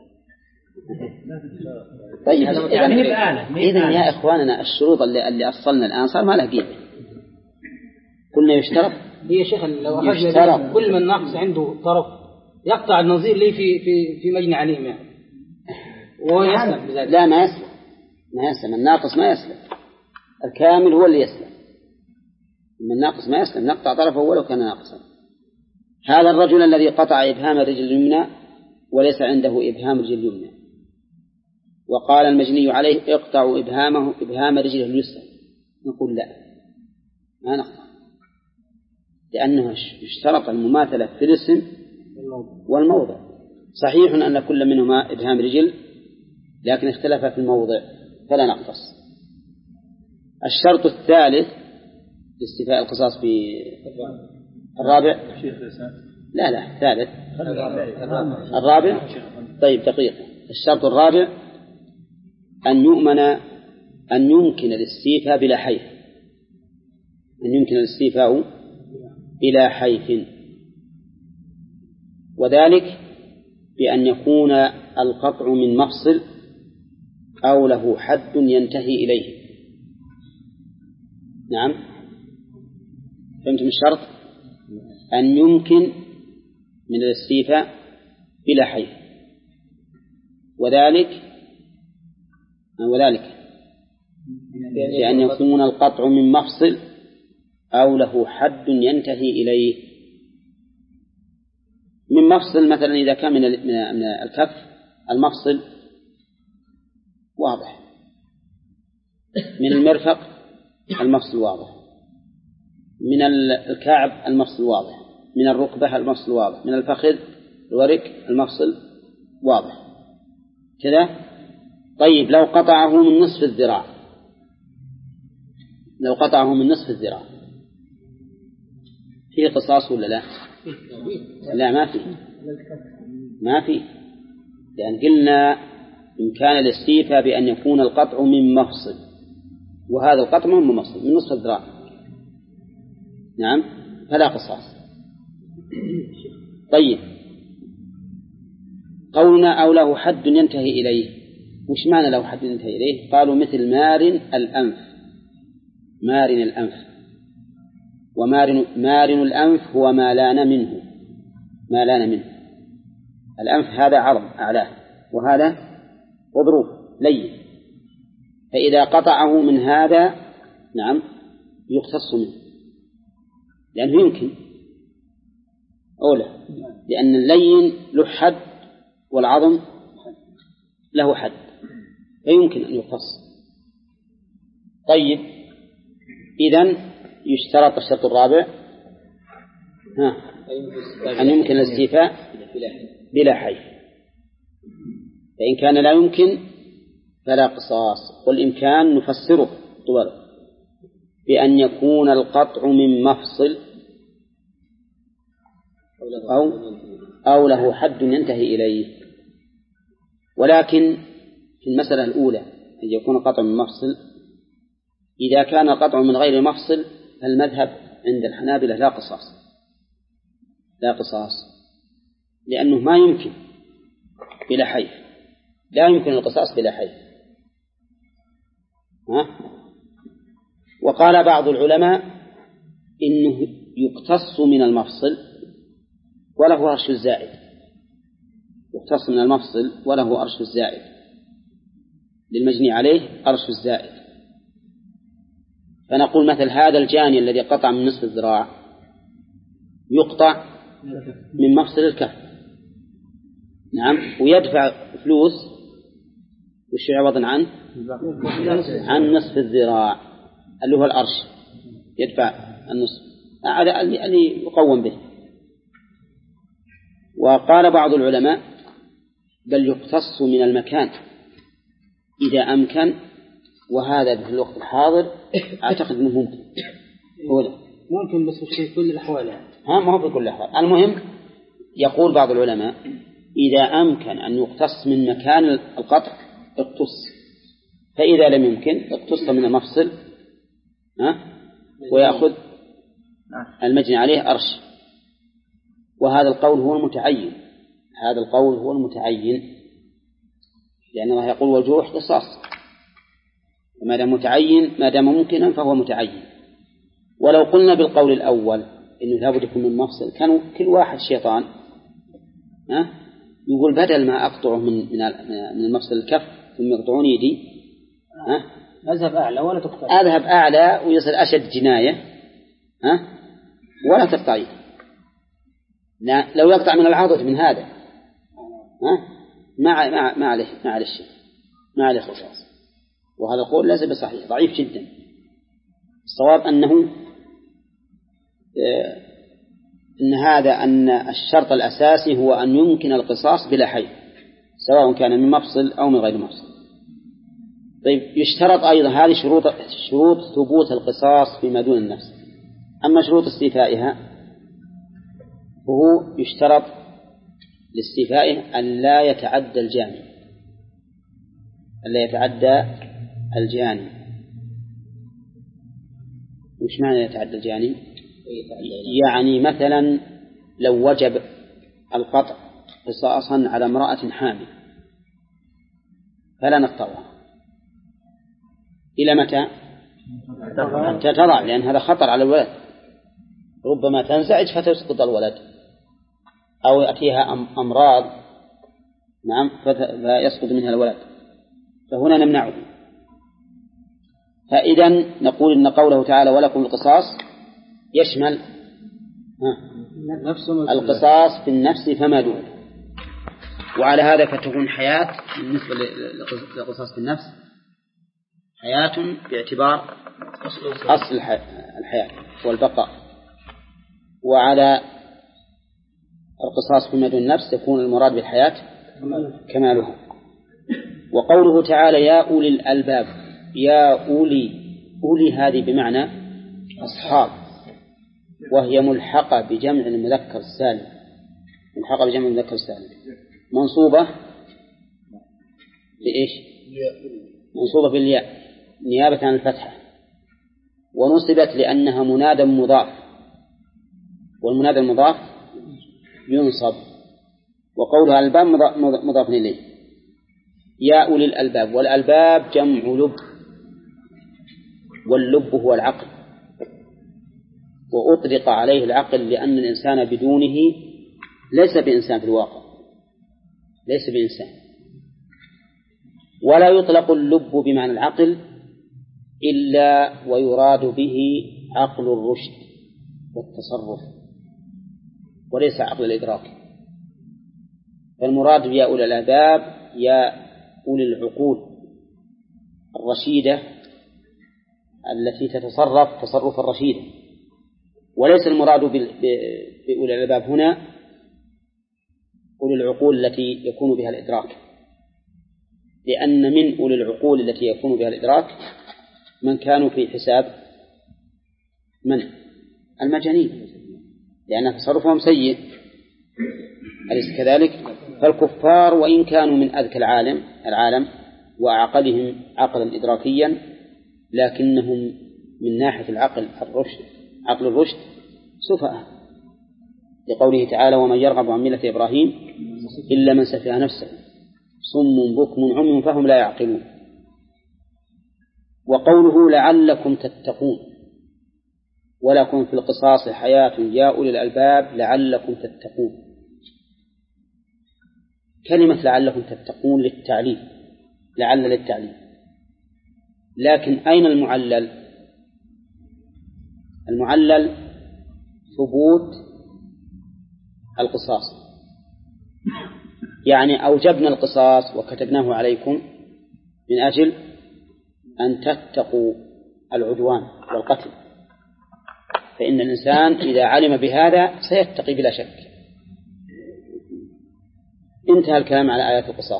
طيب إذن يا إخواننا الشروط اللي, اللي أصلنا الآن صار ما له قيمة. قلنا يشترط يا شيخ لو أخذنا كل من ناقص عنده طرف يقطع النظير لي في في في مجني عليه يعني وهو يسلم بذلك. لا ما يسلم ما يسلم الناقص ما يسلم الكامل هو اللي يسلم. من الناقص ما يسلم نقطع طرفه ولو كان ناقصا. هذا الرجل الذي قطع إبهام الرجل اليمنى وليس عنده إبهام رجل اليمنى وقال المجني عليه اقطعوا إبهامه إبهام رجله اليسرى نقول لا ما نقطع لأنه اشترط المماثلة في الاسم والموضع. صحيح أن كل منهما إبهام رجل لكن اختلف في الموضع فلا نقتص. الشرط الثالث لاستيفاء القصاص في الرابع لا لا الثالث الرابع. طيب دقيقة. الشرط الرابع أن يؤمن أن يمكن الاستيفاء بلا حيف أن يمكن الاستيفاء بلا حيف وذلك بأن يكون القطع من مفصل أو له حد ينتهي إليه. نعم فهمتم الشرط أن يمكن من الاستيفاء بلا حيف وذلك وذلك بأن يكون القطع من مفصل أو له حد ينتهي إليه. من مفصل مثلا إذا كان من الكف المفصل واضح من المرفق المفصل واضح من الكعب المفصل واضح من الركبة المفصل واضح من الفخذ الورك المفصل واضح كذا. طيب لو قطعه من نصف الذراع لو قطعه من نصف الذراع فيه قصاص ولا لا؟ لا ما فيه ما فيه لأن قلنا إن كان الاستيفاء بأن يكون القطع من مفصل وهذا القطع من مفصل من نصف الذراع نعم فلا قصاص. طيب قولنا أو له حد ينتهي إليه وش معنى له حد ينتهي إليه؟ قالوا مثل مارن الأنف مارن الأنف ومارن مارن الأنف هو ما لان منه ما لان منه. الأنف هذا عرض أعلاه وهذا غضروف لين فإذا قطعه من هذا نعم يقتص منه لأنه يمكن أولا لأن اللين له حد والعظم له حد فيمكن أن يقتص. طيب إذن يشترط الشرط الرابع ها أن يمكن الاستيفاء بلا حيف فإن كان لا يمكن فلا قصاص. والإمكان نفسره طوال بأن يكون القطع من مفصل أو أو له حد ينتهي إليه. ولكن في المسألة الأولى أن يكون قطع من مفصل إذا كان القطع من غير مفصل فالمذهب عند الحنابلة لا قصاص لا قصاص لأنه ما يمكن بلا حيف، لا يمكن القصاص بلا حيف. ها؟ وقال بعض العلماء إنه يقتص من المفصل وله أرش الزائد، يقتص من المفصل وله أرش الزائد، للمجني عليه أرش الزائد. فنقول مثل هذا الجاني الذي قطع من نصف الذراع يقطع من مفصل الكف، نعم، ويدفع فلوس وش عوضا عنه عن نصف الذراع اللي هو الأرش، يدفع النصف، هذا اللي يقوم به. وقال بعض العلماء بل يقتص من المكان إذا أمكن، وهذا في الوقت الحاضر أعتقد أنه ممكن. ممكن بس مش في كل الأحوال يعني. ها، ما هو في كل الأحوال. المهم يقول بعض العلماء إذا أمكن أن يقتص من مكان القطع اقتص، فإذا لم يمكن اقتص من المفصل ها ويأخذ المجني عليه أرش. وهذا القول هو المتعين، هذا القول هو المتعين، لأن الله يقول والجروح قصاص، وما دام متعين ما دام ممكنا فهو متعين. ولو قلنا بالقول الأول إنه لابد يكون من مفصل، كانوا كل واحد شيطان ها يقول بدل ما أقطعه من من من المفصل الكف ثم يقطعون يدي ها أذهب أعلى ولا تقطع، أذهب أعلى ويصل أشد جناية ها ولا تقطع يدي. لا، لو يقطع من العضد من هذا ها ما ما ما عليه ما عليه شيء، ما عليه قصاص. وهذا القول ليس بصحيح، ضعيف جدا. الصواب أنه أن هذا أن الشرط الأساسي هو أن يمكن القصاص بلا حيف، سواء كان من مفصل أو من غير مفصل. طيب، يشترط أيضا هذه شروط شروط ثبوت القصاص فيما دون النفس. أما شروط استيفائها فهو يشترط لاستيفائه أن لا يتعدى الجاني، أن لا يتعدى الجاني. وش معنى يتعدى الجاني؟ يعني مثلا لو وجب القطع قصاصا على امرأة حامل فلا نقطعها إلى متى؟ حتى تضع، لأن هذا خطر على الولد، ربما تنزعج فتسقط الولد أو يأتيها أمراض نعم فيسقط منها الولد، فهنا نمنعه. فإذا نقول إن قوله تعالى ولكم القصاص يشمل القصاص في النفس فما دون. وعلى هذا فتكون حياة بالنسبة للقصاص في النفس حياة باعتبار أصل الحياة والبقاء، وعلى القصاص فيما دون النفس يكون المراد بالحياة كمالها. وقوله تعالى يا أولي الألباب، يا أولي، أولي هذه بمعنى أصحاب، وهي ملحقة بجمع المذكر السالم، ملحقة بجمع المذكر السالم، منصوبة بإيش؟ منصوبة بالياء نيابة عن الفتحة، ونصبت لأنها منادى مضاف، والمنادى المضاف ينصب. وقولها الباب مضاف إليه. يا أولي الألباب، والألباب جمع لب، واللب هو العقل، وأطلق عليه العقل لأن الإنسان بدونه ليس بإنسان في الواقع، ليس بإنسان. ولا يطلق اللب بمعنى العقل إلا ويراد به عقل الرشد والتصرف، وليس عقل الإدراك. فالمراد يا أولي الألباب يا أولي العقول الرشيدة التي تتصرف تصرفا رشيدا، وليس المراد بأولي الألباب هنا أولي العقول التي يكون بها الإدراك، لأن من أولي العقول التي يكون بها الإدراك من كانوا في حساب من المجانين، لأن تصرفهم سيء، أليس كذلك؟ فالكفار وإن كانوا من أذكى العالم العالم وأعقلهم عقلا إدراكيا، لكنهم من ناحية العقل الرشد عقل الرشد سفهاء، لقوله تعالى ومن يرغب عن ملة إبراهيم إلا من سفه نفسه صم بكم عمي فهم لا يعقلون. وقوله لعلكم تتقون ولكم في القصاص حياة يا أولي الألباب لعلكم تتقون. كلمة لعلكم تتقون للتعليل، لعل للتعليل، لكن أين المعلل؟ المعلل ثبوت القصاص، يعني أوجبنا القصاص وكتبناه عليكم من أجل أن تتقوا العدوان والقتل، فإن الإنسان إذا علم بهذا سيتقي بلا شك. انتهى الكلام على آيات القصاص.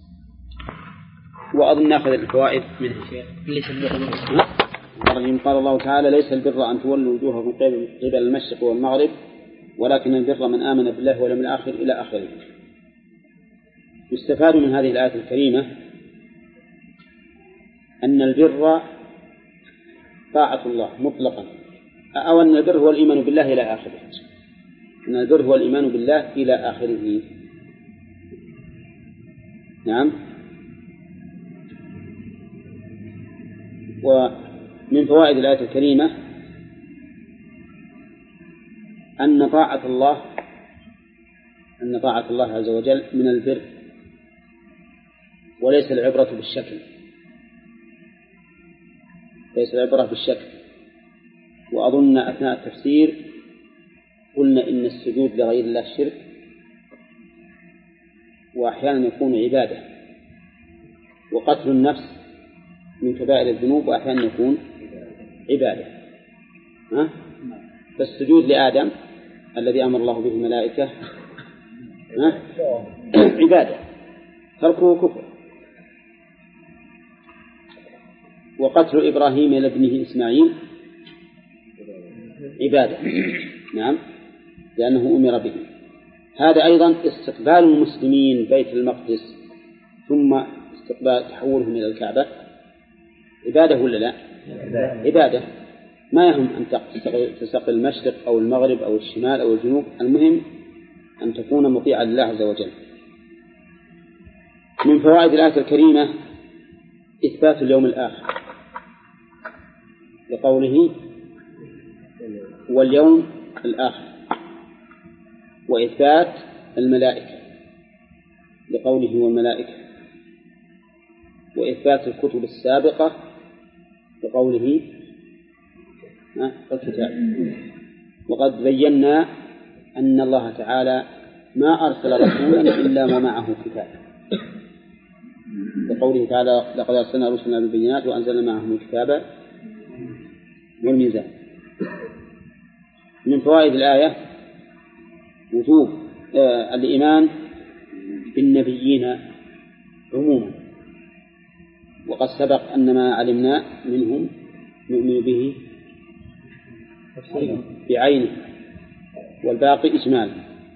وأظن نأخذ الفوائد منها شيء. ليس البر قال الله تعالى ليس البر أن تولوا وجوهكم قبل المشرق والمغرب ولكن البر من آمن بالله واليوم الآخر إلى آخره. يستفاد من هذه الآية الكريمة أن البر طاعة الله مطلقا، أو أن البر هو الإيمان بالله إلى آخره، أن البر هو الإيمان بالله إلى آخره. نعم. ومن فوائد الآية الكريمة أن طاعة الله أن طاعة الله عز وجل من البر، وليس العبرة بالشكل، ليس العبرة بالشكل. وأظن أثناء التفسير قلنا إن السجود لغير الله شرك، وأحيانا يكون عبادة، وقتل النفس من كبائر الذنوب وأحيانا يكون عبادة. ها؟ فالسجود لآدم الذي أمر الله به الملائكة ها؟ عبادة، تركه كفر. وقتل إبراهيم لابنه إسماعيل عبادة، نعم، لأنه أمر به. هذا أيضا استقبال المسلمين بيت المقدس ثم استقبال تحولهم إلى الكعبة عبادة ولا لا؟ عبادة. ما يهم أن تستقبل المشرق أو المغرب أو الشمال أو الجنوب، المهم أن تكون مطيعا لله عز وجل. من فوائد الآية الكريمة إثبات اليوم الآخر لقوله واليوم الآخر، وإثبات الملائكة لقوله والملائكة، وإثبات الكتب السابقة لقوله الكتاب. وقد بينا أن الله تعالى ما أرسل رسولا إلا ما معه كتاب، لقوله تعالى لقد أرسلنا رسلنا بالبينات وأنزلنا معهم الكتاب والميزان. من فوائد الآية وجوب آه الإيمان بالنبيين عموما، وقد سبق أن ما علمنا منهم نؤمن به بعينه والباقي إجمالا.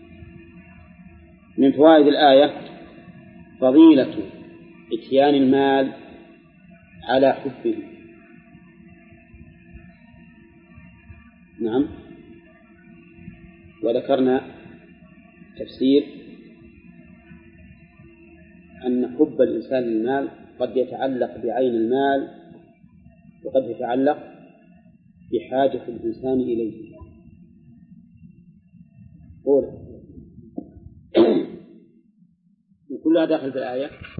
من فوائد الآية فضيلة إتيان المال على حبه. نعم. وذكرنا تفسير أن حب الإنسان للمال قد يتعلق بعين المال، وقد يتعلق بحاجة الإنسان إليه. قول وكلها داخل بالآية.